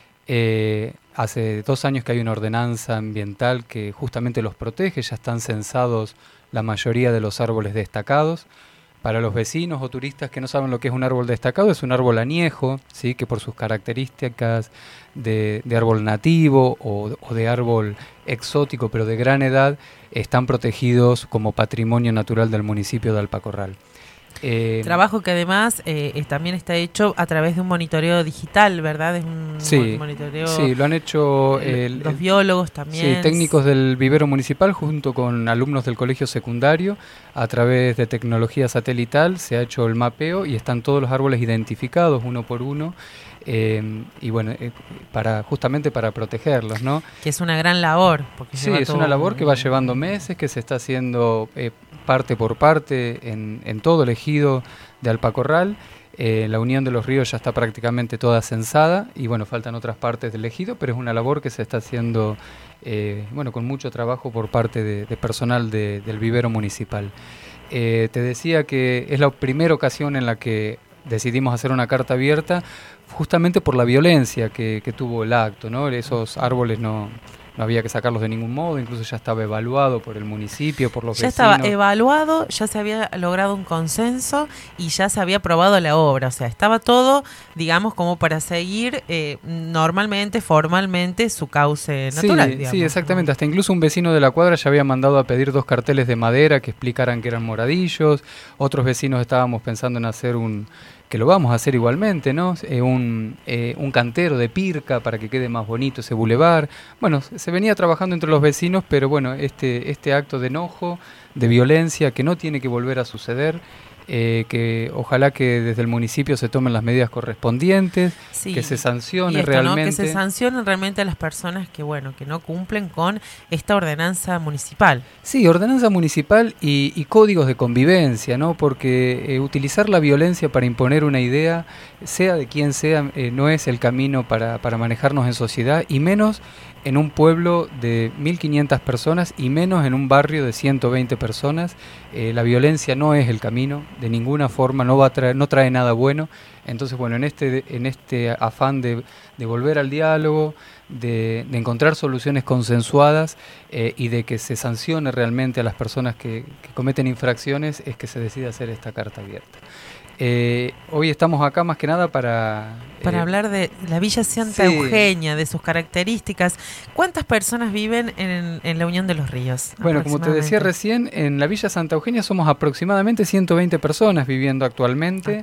Hace 2 años que hay una ordenanza ambiental que justamente los protege, ya están censados la mayoría de los árboles destacados. Para los vecinos o turistas que no saben lo que es un árbol destacado, es un árbol añejo, ¿sí? Que por sus características de árbol nativo o de árbol exótico, pero de gran edad, están protegidos como patrimonio natural del municipio de Alpacorral. Trabajo que además también está hecho a través de un monitoreo digital, ¿verdad? Es un monitoreo. Sí, lo han hecho los biólogos también. Sí, técnicos del vivero municipal junto con alumnos del colegio secundario. A través de tecnología satelital se ha hecho el mapeo y están todos los árboles identificados uno por uno. Y bueno, justamente para protegerlos, ¿no? Que es una gran labor. Porque sí, es una labor que va llevando meses, que se está haciendo parte por parte en todo el ejido de Alpacorral. La Unión de los Ríos ya está prácticamente toda censada y bueno, faltan otras partes del ejido, pero es una labor que se está haciendo con mucho trabajo por parte de personal del vivero municipal. Te decía que es la primera ocasión en la que decidimos hacer una carta abierta justamente por la violencia que tuvo el acto, ¿no? Esos árboles no había que sacarlos de ningún modo, incluso ya estaba evaluado por el municipio, por los vecinos. Ya estaba evaluado, ya se había logrado un consenso y ya se había aprobado la obra, o sea, estaba todo, digamos, como para seguir normalmente, formalmente, su cauce natural. Sí, digamos. Sí, exactamente, hasta incluso un vecino de la cuadra ya había mandado a pedir 2 carteles de madera que explicaran que eran moradillos, otros vecinos estábamos pensando en hacer que lo vamos a hacer igualmente, ¿no? Un cantero de pirca para que quede más bonito ese bulevar. Bueno, se venía trabajando entre los vecinos, pero bueno, este acto de enojo, de violencia, que no tiene que volver a suceder, que ojalá que desde el municipio se tomen las medidas correspondientes, sí, que se sancione realmente. ¿No? Que se sancionen realmente a las personas que no cumplen con esta ordenanza municipal. Sí, ordenanza municipal y códigos de convivencia, ¿no? Porque utilizar la violencia para imponer una idea, sea de quien sea, no es el camino para manejarnos en sociedad, y menos en un pueblo de 1.500 personas y menos en un barrio de 120 personas. La violencia no es el camino, de ninguna forma, no trae nada bueno. Entonces, bueno, en este afán de volver al diálogo, de encontrar soluciones consensuadas y de que se sancione realmente a las personas que cometen infracciones, es que se decide hacer esta carta abierta. Hoy estamos acá más que nada para hablar de la Villa Santa Eugenia, de sus características. ¿Cuántas personas viven en la Unión de los Ríos? Bueno, como te decía recién, en la Villa Santa Eugenia somos aproximadamente 120 personas viviendo actualmente.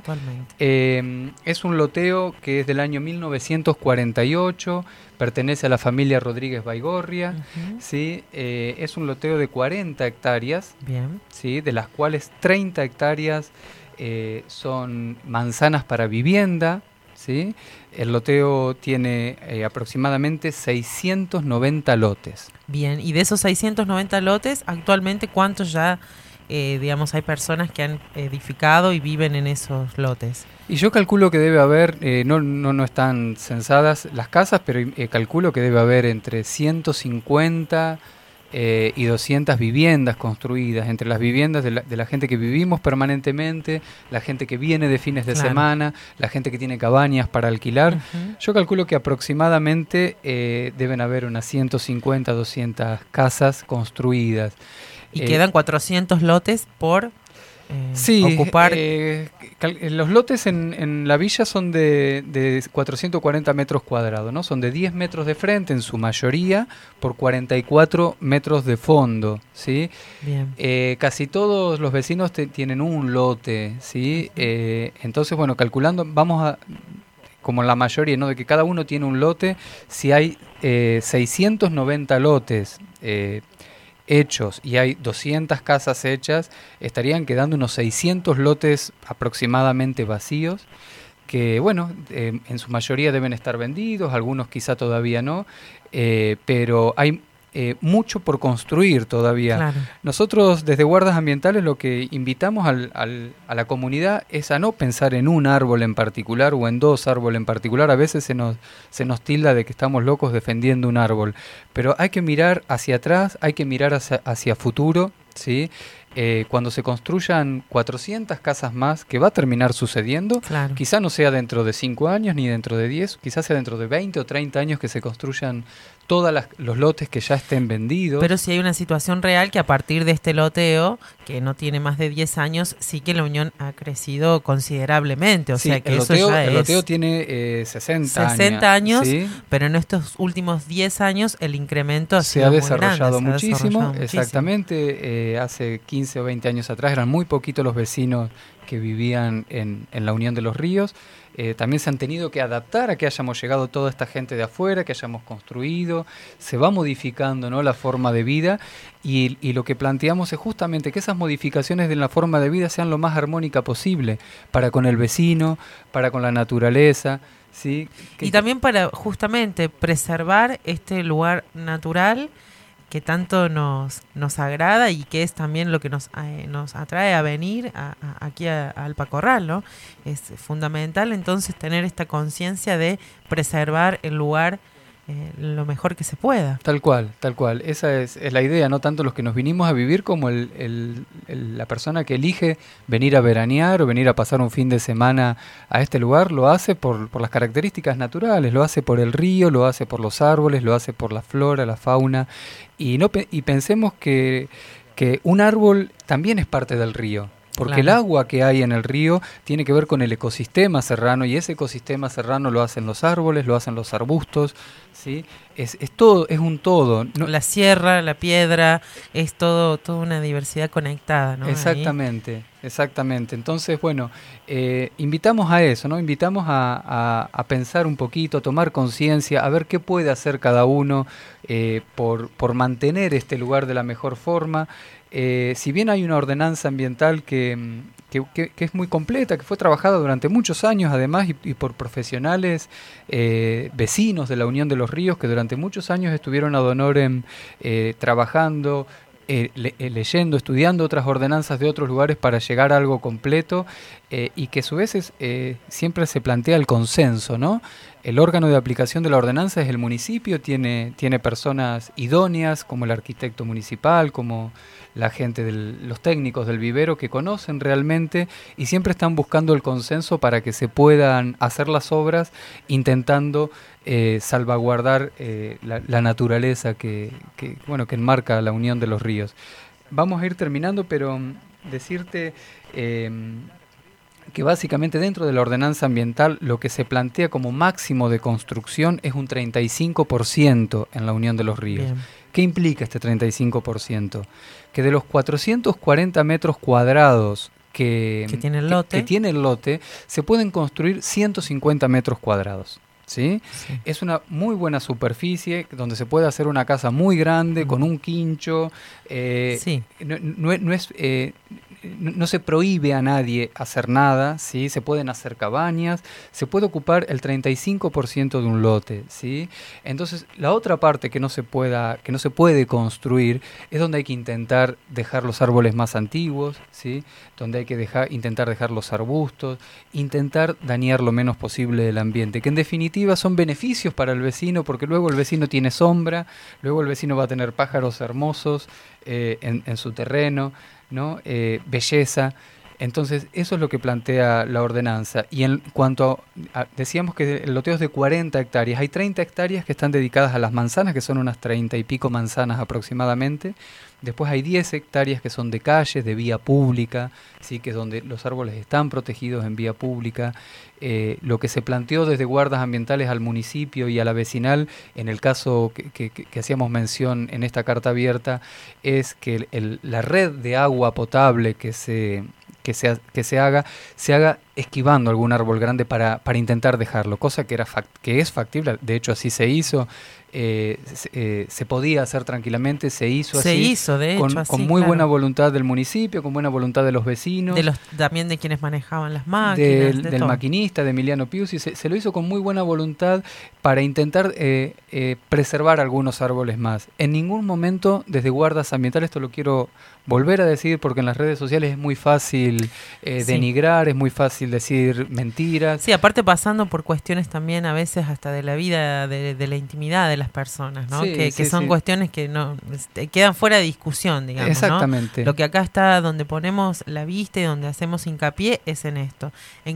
Es un loteo que es del año 1948, pertenece a la familia Rodríguez Baigorria. ¿Sí? Es un loteo de 40 hectáreas, ¿sí? De las cuales 30 hectáreas son manzanas para vivienda, ¿sí? El loteo tiene aproximadamente 690 lotes. Bien, y de esos 690 lotes, actualmente, ¿cuántos ya, hay personas que han edificado y viven en esos lotes? Y yo calculo que debe haber, no están censadas las casas, pero calculo que debe haber entre 150 y 200 viviendas construidas, entre las viviendas de la gente que vivimos permanentemente, la gente que viene de fines de semana, la gente que tiene cabañas para alquilar. Yo calculo que aproximadamente deben haber unas 150, 200 casas construidas. Y quedan 400 lotes por ocupar. Los lotes en la villa son de 440 metros cuadrados, ¿no? Son de 10 metros de frente en su mayoría por 44 metros de fondo, ¿sí? Bien. Casi todos los vecinos tienen un lote, ¿sí? Entonces, bueno, calculando, vamos a, como la mayoría, ¿no? De que cada uno tiene un lote, si hay 690 lotes hechos y hay 200 casas hechas, estarían quedando unos 600 lotes aproximadamente vacíos, que bueno, en su mayoría deben estar vendidos, algunos quizá todavía no, pero hay mucho por construir todavía. Claro. Nosotros desde Guardas Ambientales lo que invitamos a la comunidad es a no pensar en un árbol en particular o en dos árboles en particular. A veces se nos tilda de que estamos locos defendiendo un árbol, pero hay que mirar hacia atrás, hay que mirar hacia futuro, ¿sí? Cuando se construyan 400 casas más, que va a terminar sucediendo, claro, quizá no sea dentro de 5 años ni dentro de 10, quizás sea dentro de 20 o 30 años que se construyan todos los lotes que ya estén vendidos. Pero si hay una situación real que a partir de este loteo, que no tiene más de 10 años, sí que la Unión ha crecido considerablemente. O sea que el loteo tiene 60 años, ¿sí? Pero en estos últimos 10 años el incremento se ha desarrollado muy grande, muchísimo. Exactamente, hace 15 o 20 años atrás eran muy poquitos los vecinos que vivían en la Unión de los Ríos. También se han tenido que adaptar a que hayamos llegado toda esta gente de afuera, que hayamos construido, se va modificando, ¿no?, la forma de vida y lo que planteamos es justamente que esas modificaciones de la forma de vida sean lo más armónica posible para con el vecino, para con la naturaleza, ¿sí? Y también para justamente preservar este lugar natural que tanto nos agrada y que es también lo que nos atrae a venir aquí a Alpacorral, ¿no? Es fundamental entonces tener esta conciencia de preservar el lugar lo mejor que se pueda. Tal cual. Esa es la idea, no tanto los que nos vinimos a vivir como la persona que elige venir a veranear o venir a pasar un fin de semana a este lugar, lo hace por las características naturales, lo hace por el río, lo hace por los árboles, lo hace por la flora, la fauna, y pensemos que un árbol también es parte del río. Porque claro, el agua que hay en el río tiene que ver con el ecosistema serrano y ese ecosistema serrano lo hacen los árboles, lo hacen los arbustos, ¿sí? Es todo, es un todo. ¿No? La sierra, la piedra, es toda una diversidad conectada, ¿no? Exactamente. Entonces, bueno, invitamos a eso, ¿no? Invitamos a pensar un poquito, a tomar conciencia, a ver qué puede hacer cada uno por mantener este lugar de la mejor forma. Si bien hay una ordenanza ambiental que es muy completa, que fue trabajada durante muchos años además y por profesionales vecinos de la Unión de los Ríos que durante muchos años estuvieron ad honorem trabajando, leyendo, estudiando otras ordenanzas de otros lugares para llegar a algo completo y que a su vez siempre se plantea el consenso, ¿no? El órgano de aplicación de la ordenanza es el municipio, tiene personas idóneas como el arquitecto municipal, como la gente los técnicos del vivero que conocen realmente y siempre están buscando el consenso para que se puedan hacer las obras intentando salvaguardar la naturaleza que enmarca la Unión de los Ríos. Vamos a ir terminando, pero decirte que básicamente dentro de la ordenanza ambiental lo que se plantea como máximo de construcción es un 35% en la Unión de los Ríos. Bien. ¿Qué implica este 35%? Que de los 440 metros cuadrados que tiene el lote, se pueden construir 150 metros cuadrados. ¿Sí? Sí. Es una muy buena superficie donde se puede hacer una casa muy grande con un quincho. Sí. No se prohíbe a nadie hacer nada, ¿sí? Se pueden hacer cabañas, se puede ocupar el 35% de un lote, ¿sí? Entonces, la otra parte que no se puede construir es donde hay que intentar dejar los árboles más antiguos, ¿sí? Donde hay que intentar dejar los arbustos, intentar dañar lo menos posible el ambiente, que en definitiva son beneficios para el vecino, porque luego el vecino tiene sombra, luego el vecino va a tener pájaros hermosos en su terreno, ¿no? Belleza, Entonces, eso es lo que plantea la ordenanza. Y en cuanto decíamos que el loteo es de 40 hectáreas, hay 30 hectáreas que están dedicadas a las manzanas, que son unas 30 y pico manzanas aproximadamente. Después hay 10 hectáreas que son de calles, de vía pública, ¿sí? Que es donde los árboles están protegidos en vía pública. Lo que se planteó desde guardas ambientales al municipio y a la vecinal, en el caso que hacíamos mención en esta carta abierta, es que la red de agua potable que se haga esquivando algún árbol grande para intentar dejarlo, cosa que es factible, de hecho así se hizo. Se podía hacer tranquilamente, se hizo así. Se hizo, de hecho, así, con muy buena voluntad del municipio, con buena voluntad de los vecinos. También de quienes manejaban las máquinas. Del maquinista, de Emiliano Piusi. Se lo hizo con muy buena voluntad para intentar preservar algunos árboles más. En ningún momento, desde guardas ambientales, esto lo quiero volver a decir porque en las redes sociales es muy fácil denigrar, es muy fácil decir mentiras. Sí, aparte pasando por cuestiones también a veces hasta de la vida, de la intimidad de las personas, ¿no? Sí, que son cuestiones que no quedan fuera de discusión, digamos. Exactamente. ¿No? Lo que acá está, donde ponemos la vista y donde hacemos hincapié es en esto,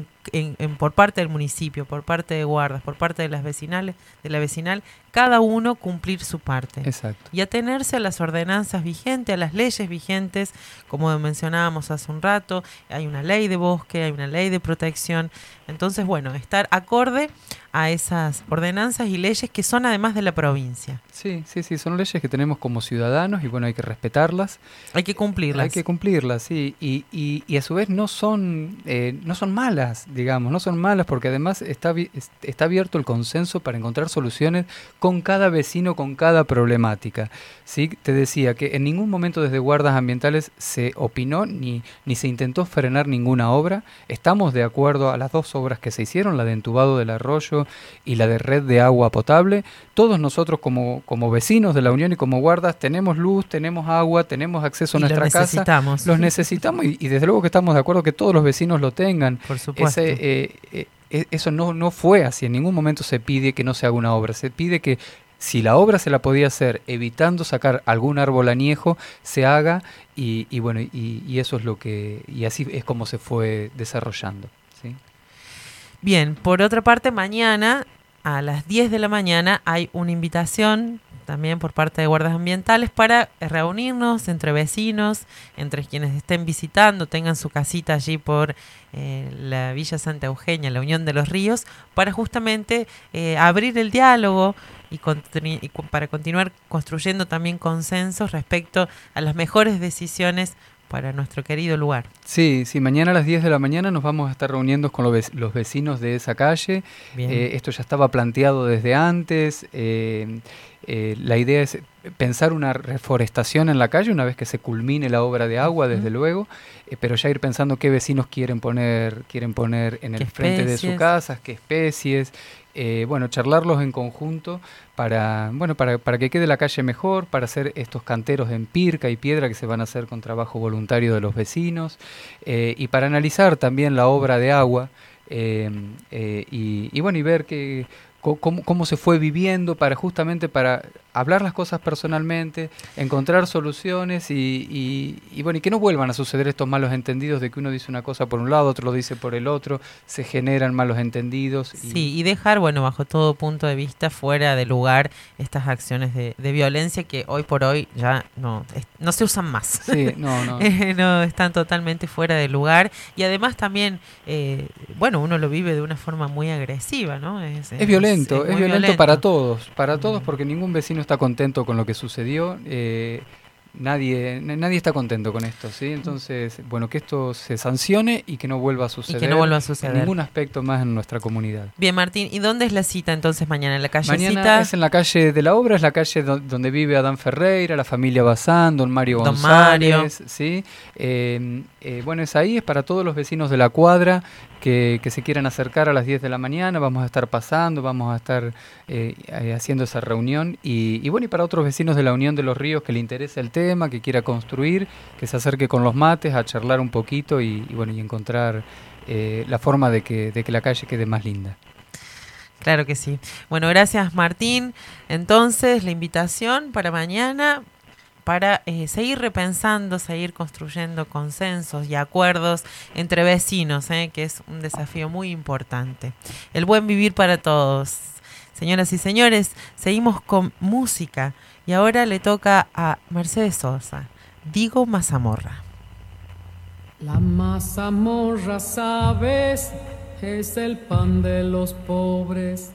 por parte del municipio, por parte de guardas, por parte de la vecinal, cada uno cumplir su parte. Exacto. Y atenerse a las ordenanzas vigentes, a las leyes vigentes, como mencionábamos hace un rato, hay una ley de bosque, hay una ley de protección. Entonces, bueno, estar acorde a esas ordenanzas y leyes que son además de la provincia. Sí, son leyes que tenemos como ciudadanos y bueno, hay que respetarlas. Hay que cumplirlas. Sí, y a su vez no son malas, digamos, no son malas porque además está abierto el consenso para encontrar soluciones con cada vecino, con cada problemática. ¿Sí? Te decía que en ningún momento desde guardas ambientales se opinó ni se intentó frenar ninguna obra. Estamos de acuerdo a las dos obras que se hicieron, la de entubado del arroyo y la de red de agua potable. Todos nosotros como vecinos de la Unión y como guardas tenemos luz, tenemos agua, tenemos acceso a nuestra casa. Los necesitamos y desde luego que estamos de acuerdo que todos los vecinos lo tengan. Por supuesto. Eso no fue así, en ningún momento se pide que no se haga una obra, se pide que si la obra se la podía hacer evitando sacar algún árbol añejo, se haga y eso es lo que, y así es como se fue desarrollando. ¿Sí? Bien, por otra parte, mañana a las 10 de la mañana hay una invitación también por parte de guardas ambientales para reunirnos entre vecinos, entre quienes estén visitando, tengan su casita allí por la Villa Santa Eugenia, la Unión de los Ríos, para justamente abrir el diálogo y para continuar construyendo también consensos respecto a las mejores decisiones para nuestro querido lugar. Sí, mañana a las 10 de la mañana nos vamos a estar reuniendo con los vecinos de esa calle. Esto ya estaba planteado desde antes. La idea es pensar una reforestación en la calle una vez que se culmine la obra de agua, desde luego, pero ya ir pensando qué vecinos quieren poner en el frente de sus casas, qué especies. Charlarlos en conjunto para que quede la calle mejor, para hacer estos canteros en pirca y piedra que se van a hacer con trabajo voluntario de los vecinos, y para analizar también la obra de agua y ver cómo se fue viviendo justamente para hablar las cosas personalmente, encontrar soluciones y que no vuelvan a suceder estos malos entendidos de que uno dice una cosa por un lado, otro lo dice por el otro, se generan malos entendidos. Y dejar, bajo todo punto de vista, fuera de lugar estas acciones de violencia que hoy por hoy ya no se usan más. Sí, no. No, están totalmente fuera de lugar y además también, uno lo vive de una forma muy agresiva, ¿no? Es violento para todos, porque ningún vecino está contento con lo que sucedió. Nadie está contento con esto, ¿sí? Entonces, que esto se sancione y que no vuelva a suceder. En ningún aspecto más en nuestra comunidad. Bien, Martín, ¿y dónde es la cita entonces mañana? ¿En la calle Mañana es en la calle de la Obra, es la calle donde vive Adán Ferreira, la familia Bazán, don Mario González, ¿sí? Es ahí, es para todos los vecinos de la cuadra que se quieran acercar a las 10 de la mañana. Vamos a estar pasando, vamos a estar haciendo esa reunión y para otros vecinos de la Unión de los Ríos que le interese el tema, que quiera construir, que se acerque con los mates a charlar un poquito y encontrar la forma de que la calle quede más linda. Claro que sí. Bueno, gracias Martín. Entonces, la invitación para mañana, para seguir repensando, seguir construyendo consensos y acuerdos entre vecinos, que es un desafío muy importante. El buen vivir para todos. Señoras y señores, seguimos con música y ahora le toca a Mercedes Sosa, Digo Mazamorra. La mazamorra, sabes, es el pan de los pobres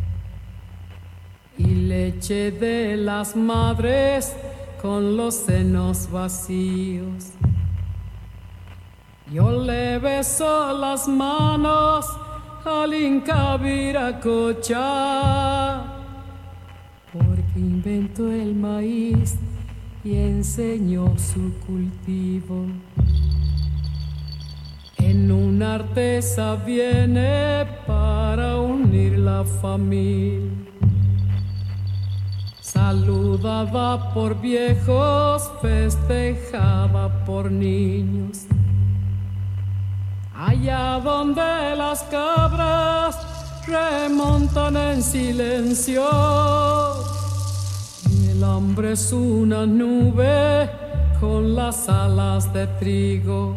y leche de las madres con los senos vacíos. Yo le beso las manos al Inca Viracocha, porque inventó el maíz y enseñó su cultivo. En una artesa viene para unir la familia, saludada por viejos, festejada por niños. Allá donde las cabras remontan en silencio y el hambre es una nube con las alas de trigo.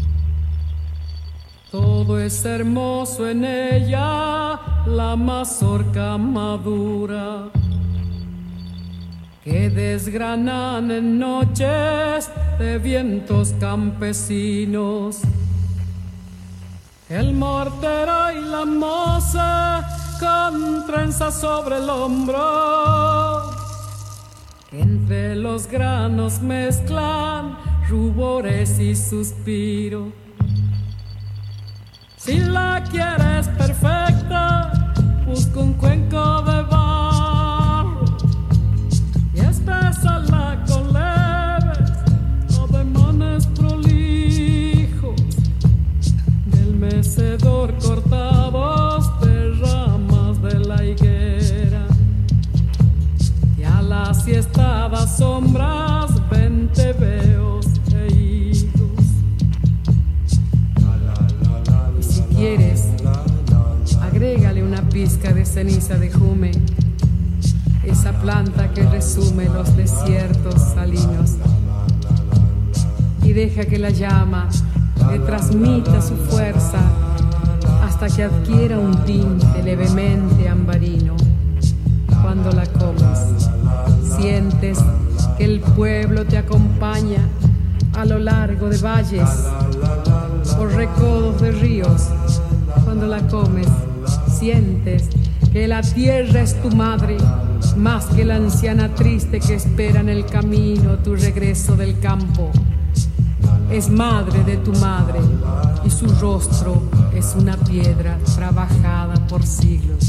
Todo es hermoso en ella, la mazorca madura que desgranan en noches de vientos campesinos. El mortero y la moza con trenzas sobre el hombro, que entre los granos mezclan rubores y suspiro. Si la quieres perfecta, busca un cuenco de barro y espésala con leves ademanes prolijos del mecedor cortados de ramas de la higuera, y a las siestadas sombras 20 veos e higos. Y si quieres, agrégale una pizca de ceniza de jume, esa planta que resume los desiertos salinos, y deja que la llama le transmita su fuerza hasta que adquiera un tinte levemente ambarino. Cuando la comes, sientes que el pueblo te acompaña a lo largo de valles, por recodos de ríos. Cuando la comes, sientes que la tierra es tu madre, más que la anciana triste que espera en el camino tu regreso del campo. Es madre de tu madre y su rostro es una piedra trabajada por siglos.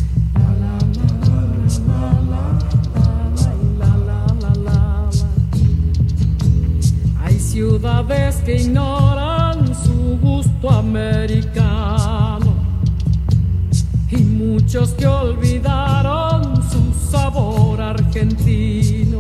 Hay ciudades que ignoran su gusto americano y muchos que olvidaron su sabor argentino,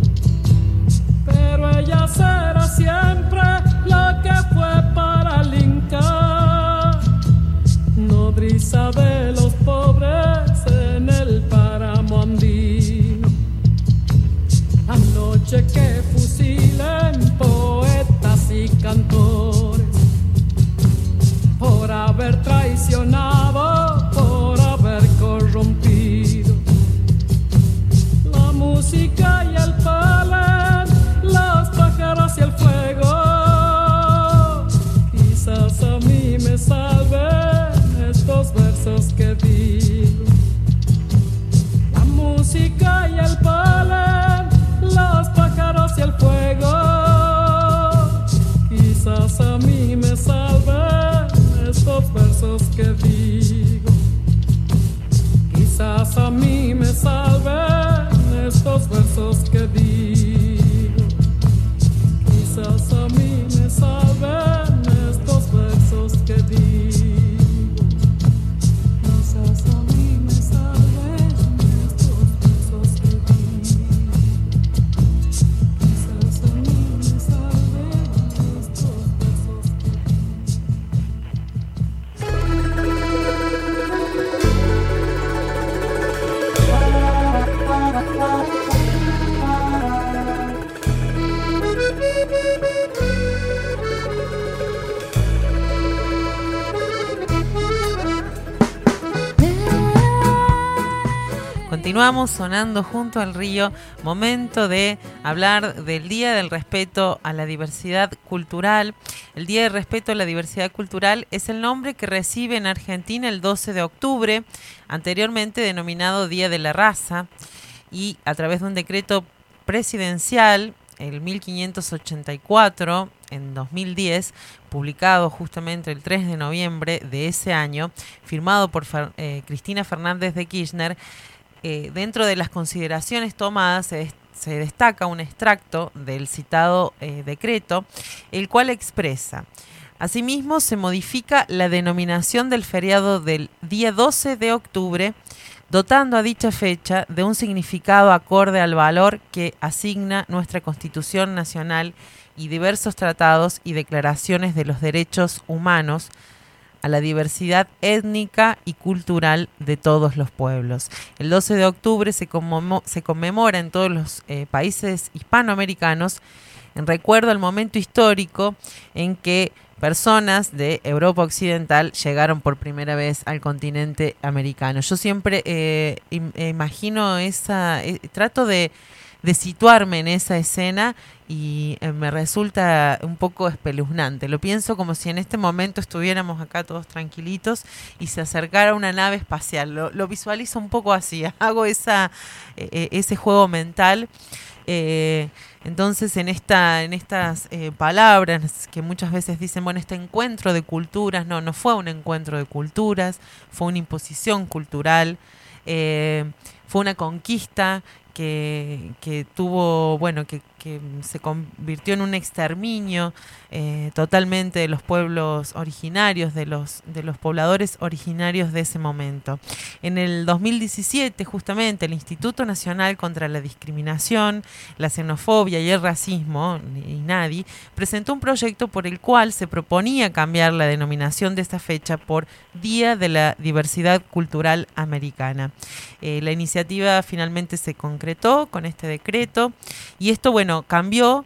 pero ella será siempre lo que fue para el Inca, nodriza de los pobres en el páramo andino. La noche que fusilen poetas y cantores por haber traicionado, por haber corrompido la música Continuamos sonando junto al río. Momento de hablar del Día del Respeto a la Diversidad Cultural. El Día del Respeto a la Diversidad Cultural es el nombre que recibe en Argentina el 12 de octubre, anteriormente denominado Día de la Raza, y a través de un decreto presidencial, el 1584, en 2010, publicado justamente el 3 de noviembre de ese año, firmado por Cristina Fernández de Kirchner. Dentro de las consideraciones tomadas se destaca un extracto del citado decreto, el cual expresa: asimismo, se modifica la denominación del feriado del día 12 de octubre, dotando a dicha fecha de un significado acorde al valor que asigna nuestra Constitución Nacional y diversos tratados y declaraciones de los derechos humanos a la diversidad étnica y cultural de todos los pueblos. El 12 de octubre se conmemora en todos los países hispanoamericanos en recuerdo al momento histórico en que personas de Europa Occidental llegaron por primera vez al continente americano. Yo siempre imagino trato de situarme en esa escena y me resulta un poco espeluznante. Lo pienso como si en este momento estuviéramos acá todos tranquilitos y se acercara una nave espacial. Lo visualizo un poco así, hago ese juego mental. Entonces en estas palabras que muchas veces dicen, bueno, este encuentro de culturas, no fue un encuentro de culturas, fue una imposición cultural, fue una conquista que tuvo, bueno, que se convirtió en un exterminio totalmente de los pueblos originarios, de los pobladores originarios de ese momento. En el 2017, justamente, el Instituto Nacional contra la Discriminación, la Xenofobia y el Racismo, INADI, presentó un proyecto por el cual se proponía cambiar la denominación de esta fecha por Día de la Diversidad Cultural Americana. La iniciativa finalmente se concretó con este decreto y esto, bueno, cambió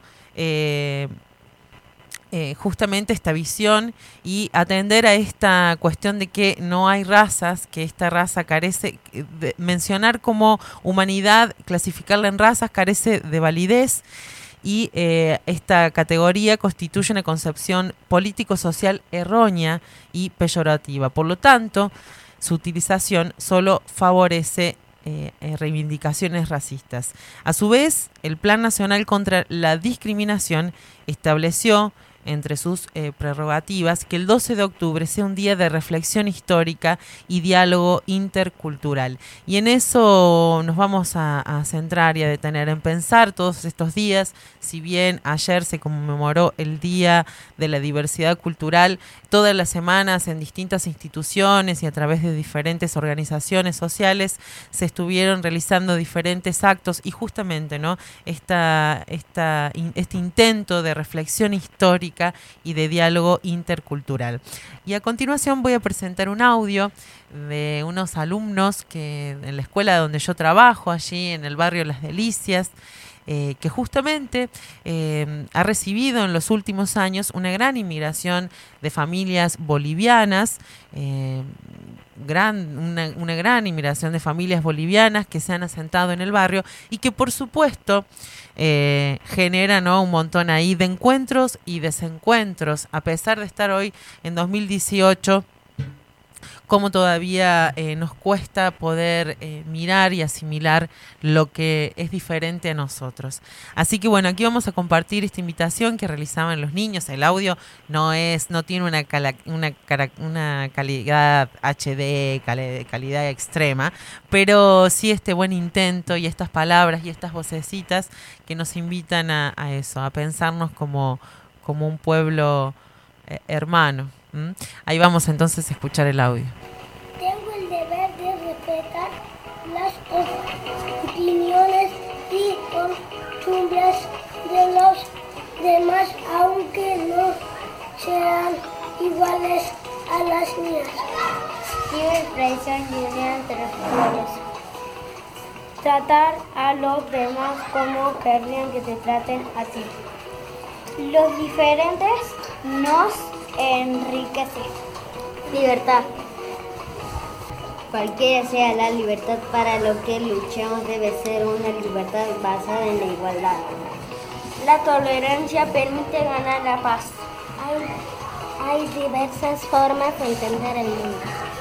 justamente esta visión y atender a esta cuestión de que no hay razas, que esta raza carece, de mencionar como humanidad, clasificarla en razas carece de validez y esta categoría constituye una concepción político-social errónea y peyorativa. Por lo tanto, su utilización solo favorece reivindicaciones racistas. A su vez, el Plan Nacional contra la Discriminación estableció entre sus prerrogativas que el 12 de octubre sea un día de reflexión histórica y diálogo intercultural. Y en eso nos vamos a centrar y a detener en pensar todos estos días. Si bien ayer se conmemoró el Día de la Diversidad Cultural, todas las semanas en distintas instituciones y a través de diferentes organizaciones sociales se estuvieron realizando diferentes actos y justamente, ¿no?, este intento de reflexión histórica y de diálogo intercultural. Y a continuación voy a presentar un audio de unos alumnos que en la escuela donde yo trabajo, allí en el barrio Las Delicias, que justamente ha recibido en los últimos años una gran inmigración de familias bolivianas, una gran inmigración de familias bolivianas que se han asentado en el barrio y que por supuesto genera, ¿no?, un montón ahí de encuentros y desencuentros, a pesar de estar hoy en 2018, como todavía nos cuesta poder mirar y asimilar lo que es diferente a nosotros. Así que bueno, aquí vamos a compartir esta invitación que realizaban los niños. El audio no tiene una calidad HD, calidad extrema, pero sí este buen intento y estas palabras y estas vocecitas que nos invitan a eso, a pensarnos como un pueblo hermano. Ahí vamos entonces a escuchar el audio. Tengo el deber de respetar las opiniones y costumbres de los demás, aunque no sean iguales a las mías. Libre expresión y unión entre los pueblos. Tratar a los demás como querrían que se traten a ti. Los diferentes nos enriquece. Libertad. cualquiera sea la libertad, para lo que luchemos debe ser una libertad basada en la igualdad. La tolerancia permite ganar la paz. Hay diversas formas de entender el mundo.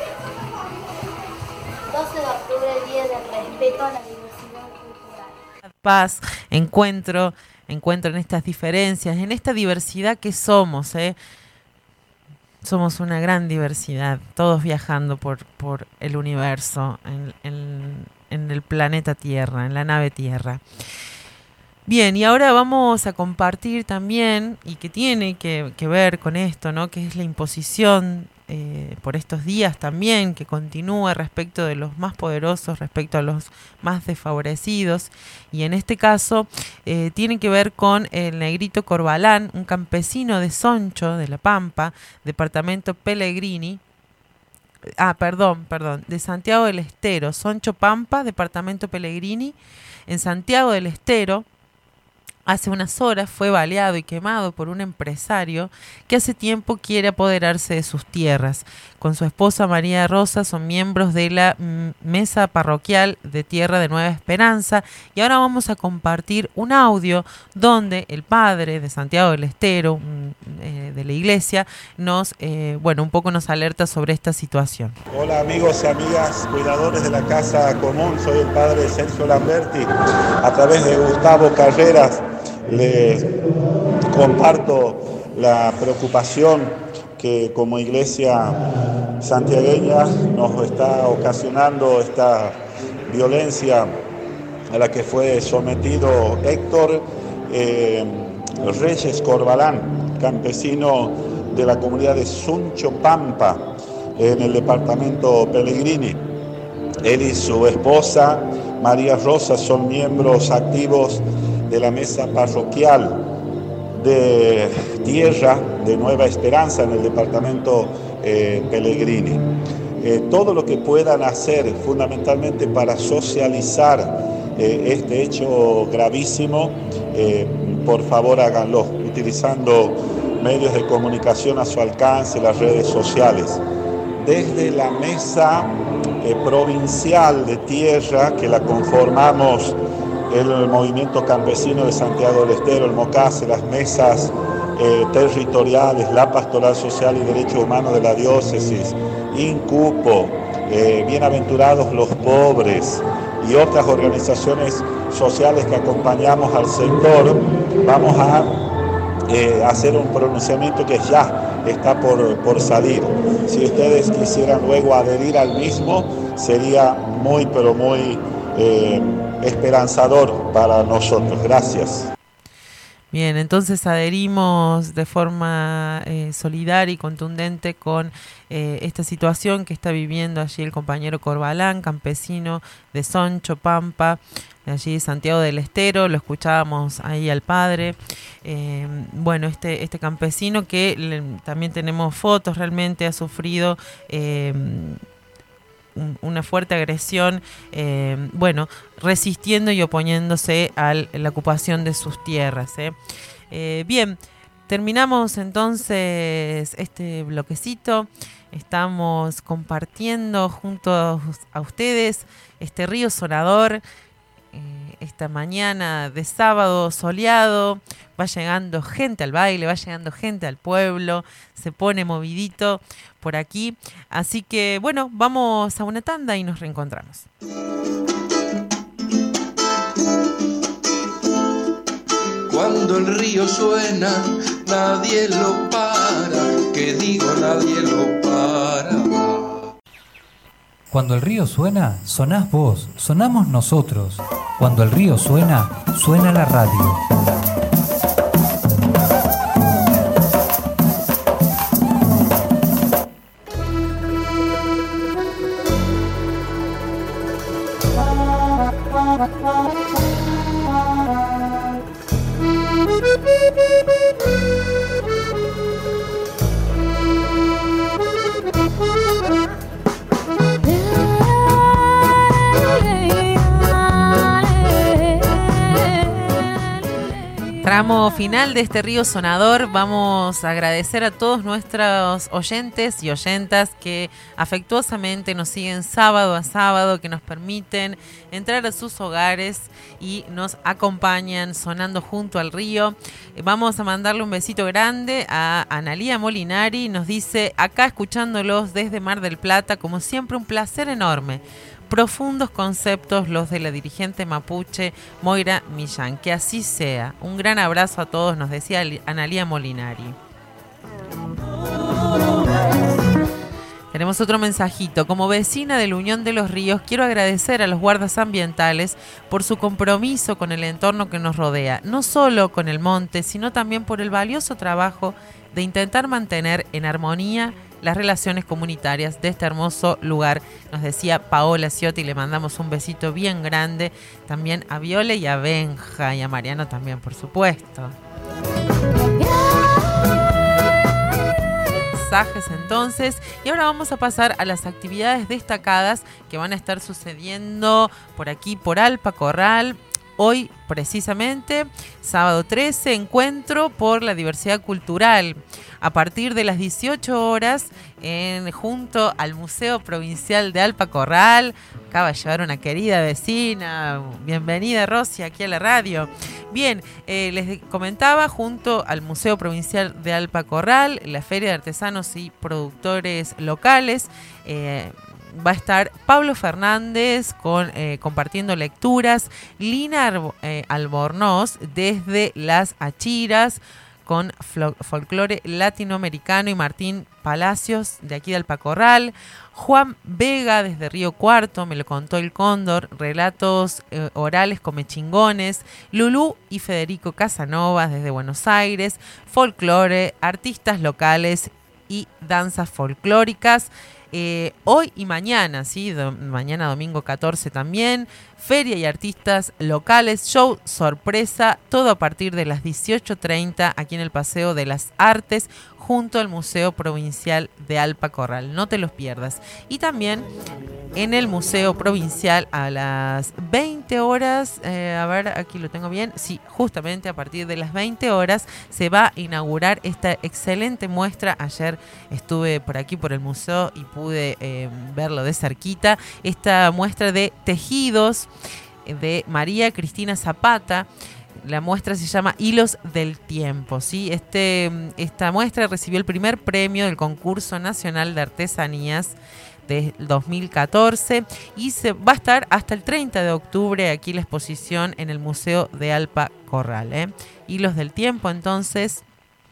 12 de octubre, Día del Respeto a la Diversidad Cultural. Paz, encuentro en estas diferencias, en esta diversidad que somos, Somos una gran diversidad, todos viajando por el universo, en el planeta Tierra, en la nave Tierra. Bien, y ahora vamos a compartir también, y que tiene que ver con esto, ¿no? Que es la imposición por estos días también, que continúa respecto de los más poderosos, respecto a los más desfavorecidos. Y en este caso tiene que ver con el Negrito Corbalán, un campesino de Soncho, de La Pampa, departamento Pellegrini. De Santiago del Estero, Soncho Pampa, departamento Pellegrini, en Santiago del Estero. Hace unas horas fue baleado y quemado por un empresario que hace tiempo quiere apoderarse de sus tierras. Con su esposa María Rosa son miembros de la Mesa Parroquial de Tierra de Nueva Esperanza, y ahora vamos a compartir un audio donde el padre de Santiago del Estero, de la iglesia, nos alerta sobre esta situación. Hola amigos y amigas, cuidadores de la Casa Común, soy el padre Sergio Lamberti. A través de Gustavo Carreras les comparto la preocupación que como iglesia santiagueña nos está ocasionando esta violencia a la que fue sometido Héctor Reyes Corbalán, campesino de la comunidad de Soncho Pampa, en el departamento Pellegrini. Él y su esposa María Rosa son miembros activos de la Mesa Parroquial de Tierra de Nueva Esperanza en el departamento Pellegrini. Todo lo que puedan hacer fundamentalmente para socializar este hecho gravísimo, por favor háganlo, utilizando medios de comunicación a su alcance, las redes sociales. Desde la Mesa Provincial de Tierra, que la conformamos el Movimiento Campesino de Santiago del Estero, el MOCASE, las mesas territoriales, la Pastoral Social y Derechos Humanos de la Diócesis, INCUPO, Bienaventurados los Pobres y otras organizaciones sociales que acompañamos al sector, vamos a hacer un pronunciamiento que ya está por salir. Si ustedes quisieran luego adherir al mismo, sería muy, pero muy esperanzador para nosotros. Gracias. Bien, entonces adherimos de forma solidaria y contundente con esta situación que está viviendo allí el compañero Corbalán, campesino de Soncho Pampa, de allí de Santiago del Estero. Lo escuchábamos ahí al padre. Este campesino que también tenemos fotos, realmente ha sufrido una fuerte agresión, resistiendo y oponiéndose a la ocupación de sus tierras. Bien, terminamos entonces este bloquecito. Estamos compartiendo junto a ustedes este río sonador, esta mañana de sábado soleado. Va llegando gente al baile, va llegando gente al pueblo, se pone movidito por aquí. Así que, bueno, vamos a una tanda y nos reencontramos. Cuando el río suena, nadie lo para, que digo nadie lo para. Cuando el río suena, sonás vos, sonamos nosotros. Cuando el río suena, suena la radio. tramo final de este Río Sonador. Vamos a agradecer a todos nuestros oyentes y oyentas que afectuosamente nos siguen sábado a sábado, que nos permiten entrar a sus hogares y nos acompañan sonando junto al río. Vamos a mandarle un besito grande a Analía Molinari. Nos dice, acá escuchándolos desde Mar del Plata, como siempre un placer enorme. Profundos conceptos los de la dirigente mapuche Moira Millán. Que así sea. Un gran abrazo a todos, nos decía Analía Molinari. Tenemos otro mensajito. Como vecina de la Unión de los Ríos, quiero agradecer a los guardas ambientales por su compromiso con el entorno que nos rodea, no solo con el monte, sino también por el valioso trabajo de intentar mantener en armonía las relaciones comunitarias de este hermoso lugar. Nos decía Paola Ciotti, le mandamos un besito bien grande también a Viole y a Benja y a Mariano también, por supuesto. Mensajes entonces, y ahora vamos a pasar a las actividades destacadas que van a estar sucediendo por aquí, por Alpa Corral. Hoy, precisamente, sábado 13, encuentro por la diversidad cultural. A partir de las 18 horas, junto al Museo Provincial de Alpa Corral, acaba de llevar una querida vecina. Bienvenida, Rosy, aquí a la radio. Bien, les comentaba, junto al Museo Provincial de Alpa Corral, la Feria de Artesanos y Productores Locales, va a estar Pablo Fernández compartiendo lecturas, Lina Albornoz desde Las Achiras con folclore latinoamericano y Martín Palacios de aquí de Alpa Corral, Juan Vega desde Río Cuarto, me lo contó el Cóndor, relatos orales comechingones, Lulú y Federico Casanovas desde Buenos Aires, folclore, artistas locales y danzas folclóricas. Hoy y mañana, ¿sí? Mañana domingo 14 también, feria y artistas locales, show sorpresa, todo a partir de las 18:30 aquí en el Paseo de las Artes, junto al Museo Provincial de Alpa Corral. No te los pierdas. Y también en el Museo Provincial a las 20 horas, a ver, aquí lo tengo bien, sí, justamente a partir de las 20 horas se va a inaugurar esta excelente muestra. Ayer estuve por aquí, por el museo, y pude verlo de cerquita. Esta muestra de tejidos de María Cristina Zapata. La muestra se llama Hilos del Tiempo, ¿sí? Esta muestra recibió el primer premio del Concurso Nacional de Artesanías de 2014 y se va a estar hasta el 30 de octubre aquí la exposición en el Museo de Alpa Corral. Hilos del Tiempo, entonces,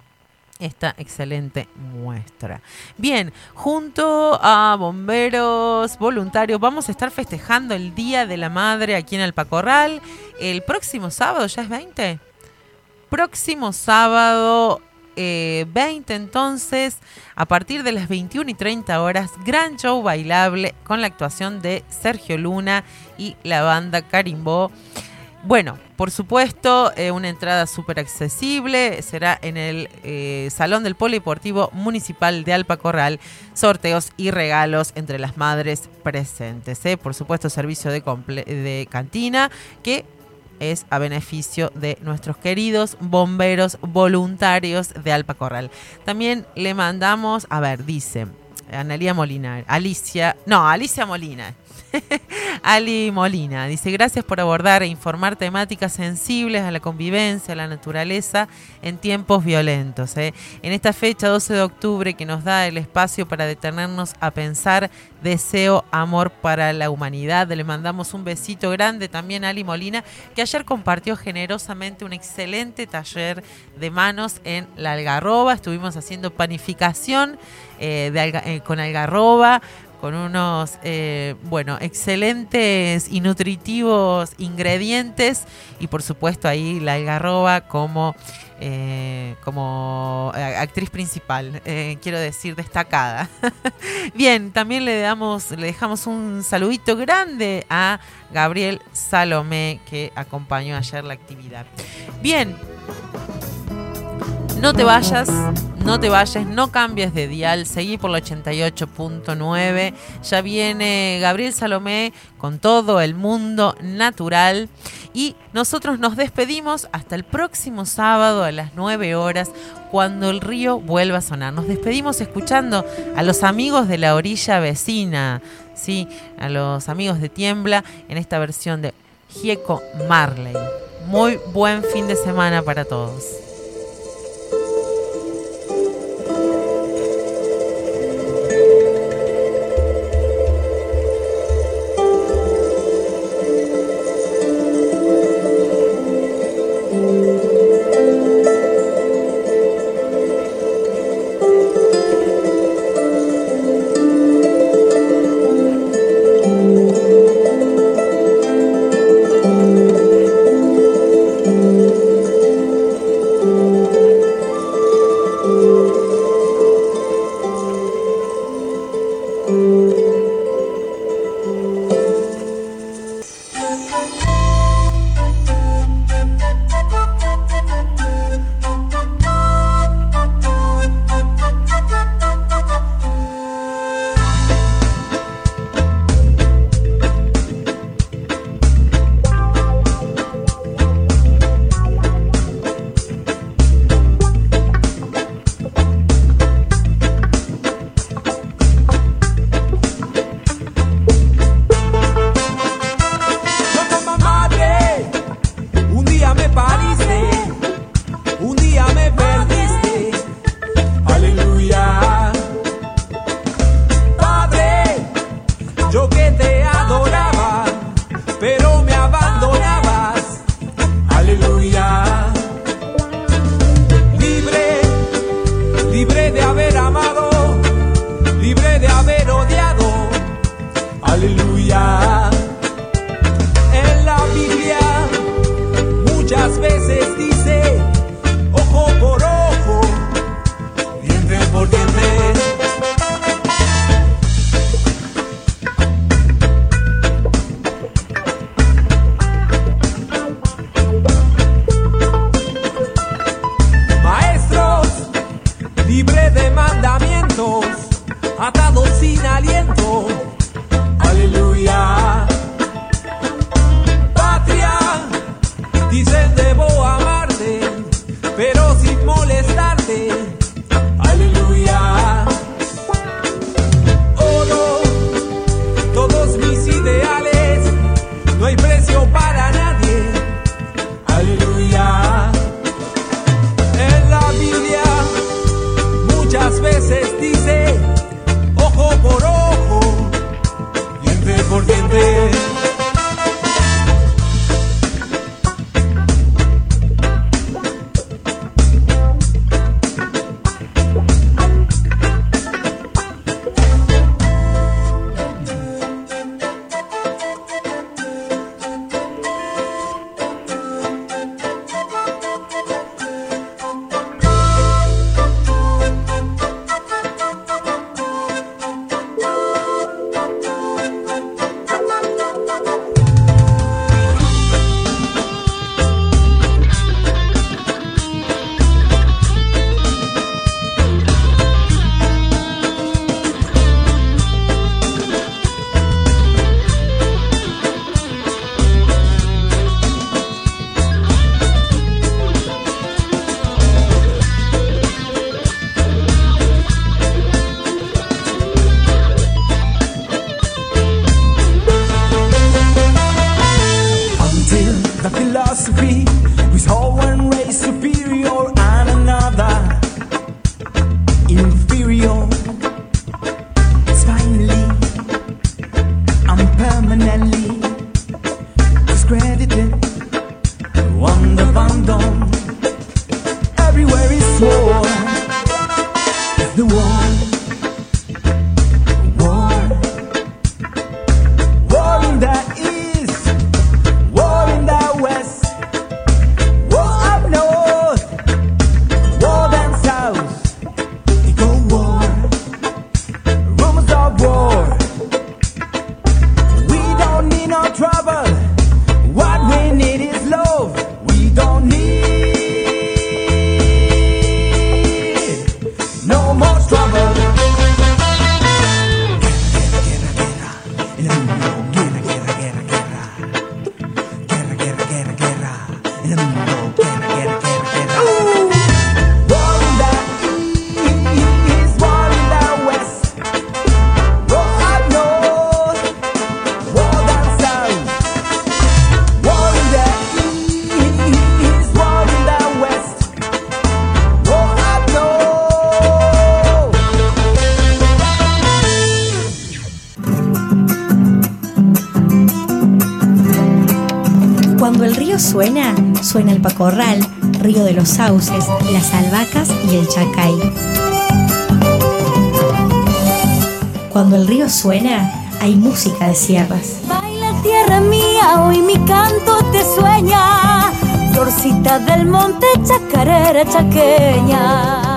esta excelente muestra. Bien, junto a bomberos voluntarios vamos a estar festejando el Día de la Madre aquí en Alpa Corral. El próximo sábado, ¿ya es 20? Próximo sábado 20, entonces, a partir de las 21:30 horas, gran show bailable con la actuación de Sergio Luna y la banda Carimbó. Bueno, por supuesto, una entrada súper accesible, será en el Salón del Polideportivo Municipal de Alpa Corral, sorteos y regalos entre las madres presentes. Por supuesto, servicio de cantina, que es a beneficio de nuestros queridos bomberos voluntarios de Alpa Corral. También le mandamos, a ver, dice Analía Molina, Alicia Molina. Ali Molina dice: gracias por abordar e informar temáticas sensibles a la convivencia, a la naturaleza en tiempos violentos. En esta fecha 12 de octubre que nos da el espacio para detenernos a pensar, deseo amor para la humanidad. Le mandamos un besito grande también a Ali Molina, que ayer compartió generosamente un excelente taller de manos en la algarroba. Estuvimos haciendo panificación con algarroba, con unos excelentes y nutritivos ingredientes, y por supuesto ahí la algarroba como actriz principal, quiero decir, destacada. Bien, también le dejamos un saludito grande a Gabriel Salomé, que acompañó ayer la actividad. Bien, no te vayas, no cambies de dial, seguí por la 88.9. Ya viene Gabriel Salomé con todo el mundo natural. Y nosotros nos despedimos hasta el próximo sábado a las 9 horas, cuando el río vuelva a sonar. Nos despedimos escuchando a los amigos de la orilla vecina, ¿sí? A los amigos de Tiembla en esta versión de Gieco Marley. Muy buen fin de semana para todos. Cuando el río suena, suena el Pacorral, río de los sauces, las albahacas y el chacay. Cuando el río suena, hay música de sierras. Baila tierra mía, hoy mi canto te sueña, florcita del monte, chacarera chaqueña.